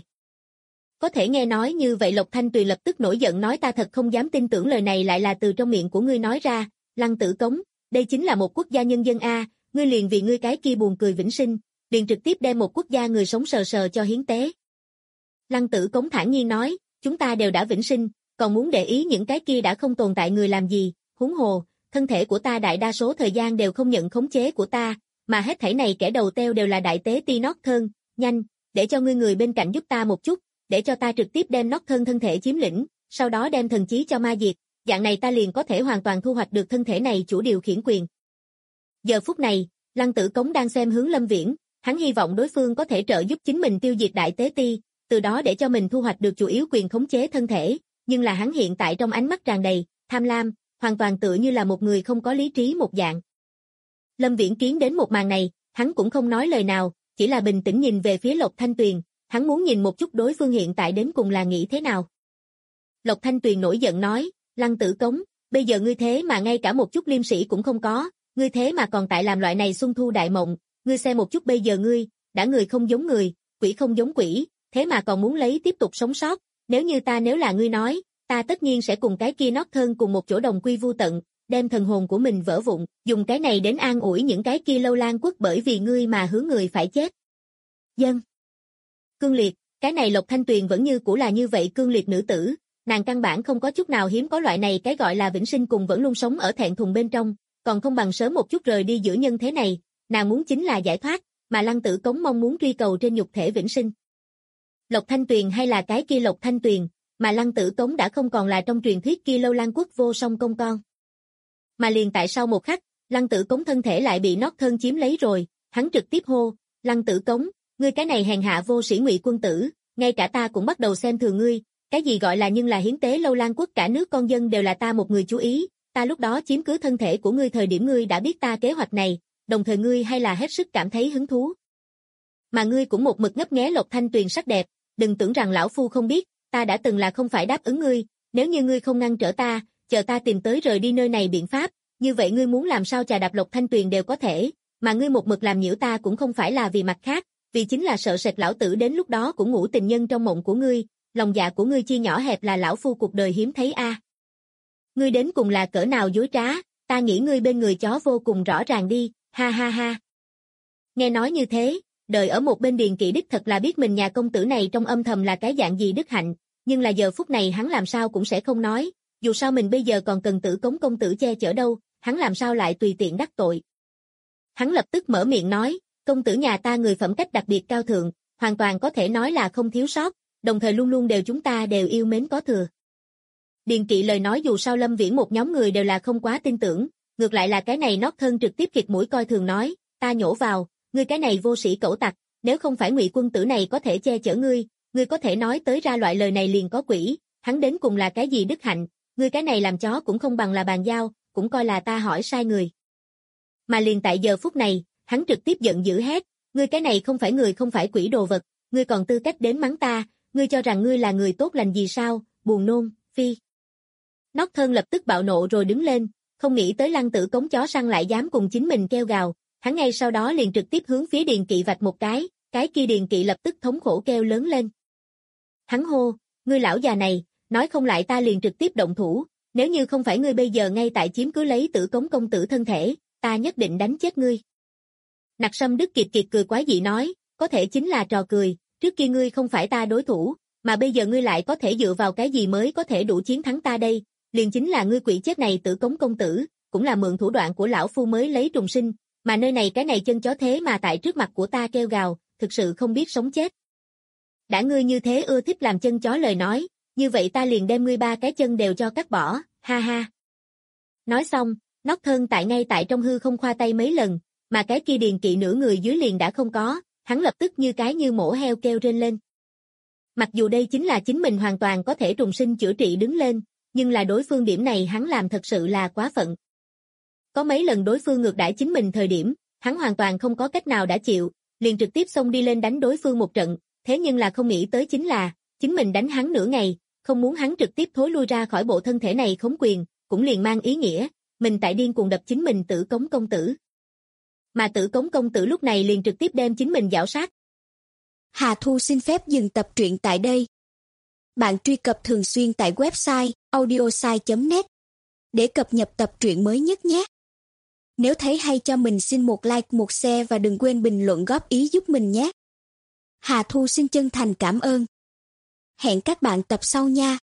Có thể nghe nói như vậy Lộc Thanh Tuyền lập tức nổi giận nói ta thật không dám tin tưởng lời này lại là từ trong miệng của ngươi nói ra, Lăng Tử Cống, đây chính là một quốc gia nhân dân a, ngươi liền vì ngươi cái kia buồn cười vĩnh sinh, liền trực tiếp đem một quốc gia người sống sờ sờ cho hiến tế. Lăng Tử Cống thản nhiên nói, chúng ta đều đã vĩnh sinh, còn muốn để ý những cái kia đã không tồn tại người làm gì, huống hồ, thân thể của ta đại đa số thời gian đều không nhận khống chế của ta, mà hết thảy này kẻ đầu teo đều là đại tế ti Northern, nhanh, để cho ngươi người bên cạnh giúp ta một chút, để cho ta trực tiếp đem Northern thân thể chiếm lĩnh, sau đó đem thần chí cho ma diệt, dạng này ta liền có thể hoàn toàn thu hoạch được thân thể này chủ điều khiển quyền. Giờ phút này, Lăng Tử Cống đang xem hướng Lâm Viễn, hắn hy vọng đối phương có thể trợ giúp chính mình tiêu diệt đại tế ti, từ đó để cho mình thu hoạch được chủ yếu quyền khống chế thân thể, nhưng là hắn hiện tại trong ánh mắt tràn đầy tham lam, hoàn toàn tựa như là một người không có lý trí một dạng. Lâm Viễn kiến đến một màn này, hắn cũng không nói lời nào, chỉ là bình tĩnh nhìn về phía Lộc Thanh Tuyền, hắn muốn nhìn một chút đối phương hiện tại đến cùng là nghĩ thế nào. Lộc Thanh Tuyền nổi giận nói, Lăng Tử Cống, bây giờ ngươi thế mà ngay cả một chút liêm sĩ cũng không có, ngươi thế mà còn tại làm loại này xuân thu đại mộng, ngươi xem một chút bây giờ ngươi, đã người không giống người, quỷ không giống quỷ, thế mà còn muốn lấy tiếp tục sống sót, nếu là ngươi nói, ta tất nhiên sẽ cùng cái kia Northern cùng một chỗ đồng quy vu tận, đem thần hồn của mình vỡ vụn, dùng cái này đến an ủi những cái kia Lâu Lan quốc bởi vì ngươi mà hướng người phải chết. Dân. Cương liệt, cái này Lộc Thanh Tuyền vẫn như cũ là như vậy cương liệt nữ tử, nàng căn bản không có chút nào hiếm có loại này cái gọi là vĩnh sinh cùng vẫn luôn sống ở thẹn thùng bên trong, còn không bằng sớm một chút rời đi giữa nhân thế này, nàng muốn chính là giải thoát, mà Lăng Tử Cống mong muốn truy cầu trên nhục thể vĩnh sinh. Lộc Thanh Tuyền hay là cái kia Lộc Thanh Tuyền, mà Lăng Tử Cống đã không còn là trong truyền thuyết kia Lâu Lan quốc vô song công con. Mà liền tại sau một khắc, Lăng Tử Cống thân thể lại bị Northern chiếm lấy rồi, hắn trực tiếp hô, Lăng Tử Cống, ngươi cái này hèn hạ vô sĩ ngụy quân tử, ngay cả ta cũng bắt đầu xem thường ngươi, cái gì gọi là nhưng là hiến tế Lâu Lan quốc cả nước con dân đều là ta một người chú ý, ta lúc đó chiếm cứ thân thể của ngươi thời điểm ngươi đã biết ta kế hoạch này, đồng thời ngươi hay là hết sức cảm thấy hứng thú. Mà ngươi cũng một mực ngấp nghé Lộc Thanh Tuyền sắc đẹp, đừng tưởng rằng lão phu không biết, ta đã từng là không phải đáp ứng ngươi, nếu như ngươi không ngăn trở ta, chờ ta tìm tới rời đi nơi này biện pháp, như vậy ngươi muốn làm sao chà đạp Lộc Thanh Tuyền đều có thể, mà ngươi một mực làm nhiễu ta cũng không phải là vì mặt khác, vì chính là sợ sệt lão tử đến lúc đó cũng ngủ tình nhân trong mộng của ngươi, lòng dạ của ngươi chi nhỏ hẹp là lão phu cuộc đời hiếm thấy a. Ngươi đến cùng là cỡ nào dối trá, ta nghĩ ngươi bên người chó vô cùng rõ ràng đi, ha ha ha. Nghe nói như thế, đời ở một bên Điền Kỵ đích thật là biết mình nhà công tử này trong âm thầm là cái dạng gì đức hạnh, nhưng là giờ phút này hắn làm sao cũng sẽ không nói, dù sao mình bây giờ còn cần Tử Cống công tử che chở đâu, hắn làm sao lại tùy tiện đắc tội. Hắn lập tức mở miệng nói, công tử nhà ta người phẩm cách đặc biệt cao thượng, hoàn toàn có thể nói là không thiếu sót, đồng thời luôn luôn chúng ta đều yêu mến có thừa. Điền Kỵ lời nói dù sao Lâm Viễn một nhóm người đều là không quá tin tưởng, ngược lại là cái này nót thân trực tiếp kiệt mũi coi thường nói, ta nhổ vào, ngươi cái này vô sĩ cẩu tặc, nếu không phải Ngụy quân tử này có thể che chở ngươi có thể nói tới ra loại lời này liền có quỷ, hắn đến cùng là cái gì đức hạnh, ngươi cái này làm chó cũng không bằng là bàn giao, cũng coi là ta hỏi sai người. Mà liền tại giờ phút này, hắn trực tiếp giận dữ hét, ngươi cái này không phải người không phải quỷ đồ vật, ngươi còn tư cách đến mắng ta, ngươi cho rằng ngươi là người tốt lành gì sao, buồn nôn, phi. Nót thân lập tức bạo nộ rồi đứng lên, không nghĩ tới Lăng Tử Cống chó săn lại dám cùng chính mình kêu gào, hắn ngay sau đó liền trực tiếp hướng phía Điền Kỵ vạch một cái kia Điền Kỵ lập tức thống khổ kêu lớn lên. Hắn hô, ngươi lão già này, nói không lại ta liền trực tiếp động thủ, nếu như không phải ngươi bây giờ ngay tại chiếm cứ lấy Tử Cống công tử thân thể, ta nhất định đánh chết ngươi. Nặc Sâm Đức kiệt cười quái dị nói, có thể chính là trò cười, trước kia ngươi không phải ta đối thủ, mà bây giờ ngươi lại có thể dựa vào cái gì mới có thể đủ chiến thắng ta đây, liền chính là ngươi quỷ chết này Tử Cống công tử, cũng là mượn thủ đoạn của lão phu mới lấy trùng sinh, mà nơi này cái này chân chó thế mà tại trước mặt của ta kêu gào, thực sự không biết sống chết. Đã ngươi như thế ưa thích làm chân chó lời nói, như vậy ta liền đem ngươi 3 cái chân đều cho cắt bỏ, ha ha. Nói xong, nót thân ngay tại trong hư không khoa tay mấy lần, mà cái kia Điền Kỵ nửa người dưới liền đã không có, hắn lập tức như mổ heo kêu rên lên. Mặc dù đây chính là chính mình hoàn toàn có thể trùng sinh chữa trị đứng lên, nhưng là đối phương điểm này hắn làm thật sự là quá phận. Có mấy lần đối phương ngược đãi chính mình thời điểm, hắn hoàn toàn không có cách nào đã chịu, liền trực tiếp xông đi lên đánh đối phương một trận, thế nhưng là không nghĩ tới chính là, chính mình đánh hắn nửa ngày, không muốn hắn trực tiếp thối lui ra khỏi bộ thân thể này khống quyền, cũng liền mang ý nghĩa, mình tại điên cuồng đập chính mình Tử Cống công tử. Mà Tử Cống công tử lúc này liền trực tiếp đem chính mình giảo sát. Hà Thu xin phép dừng tập truyện tại đây. Bạn truy cập thường xuyên tại website audiosai.net để cập nhật tập truyện mới nhất nhé. Nếu thấy hay cho mình xin một like, một share và đừng quên bình luận góp ý giúp mình nhé. Hà Thu xin chân thành cảm ơn. Hẹn các bạn tập sau nha.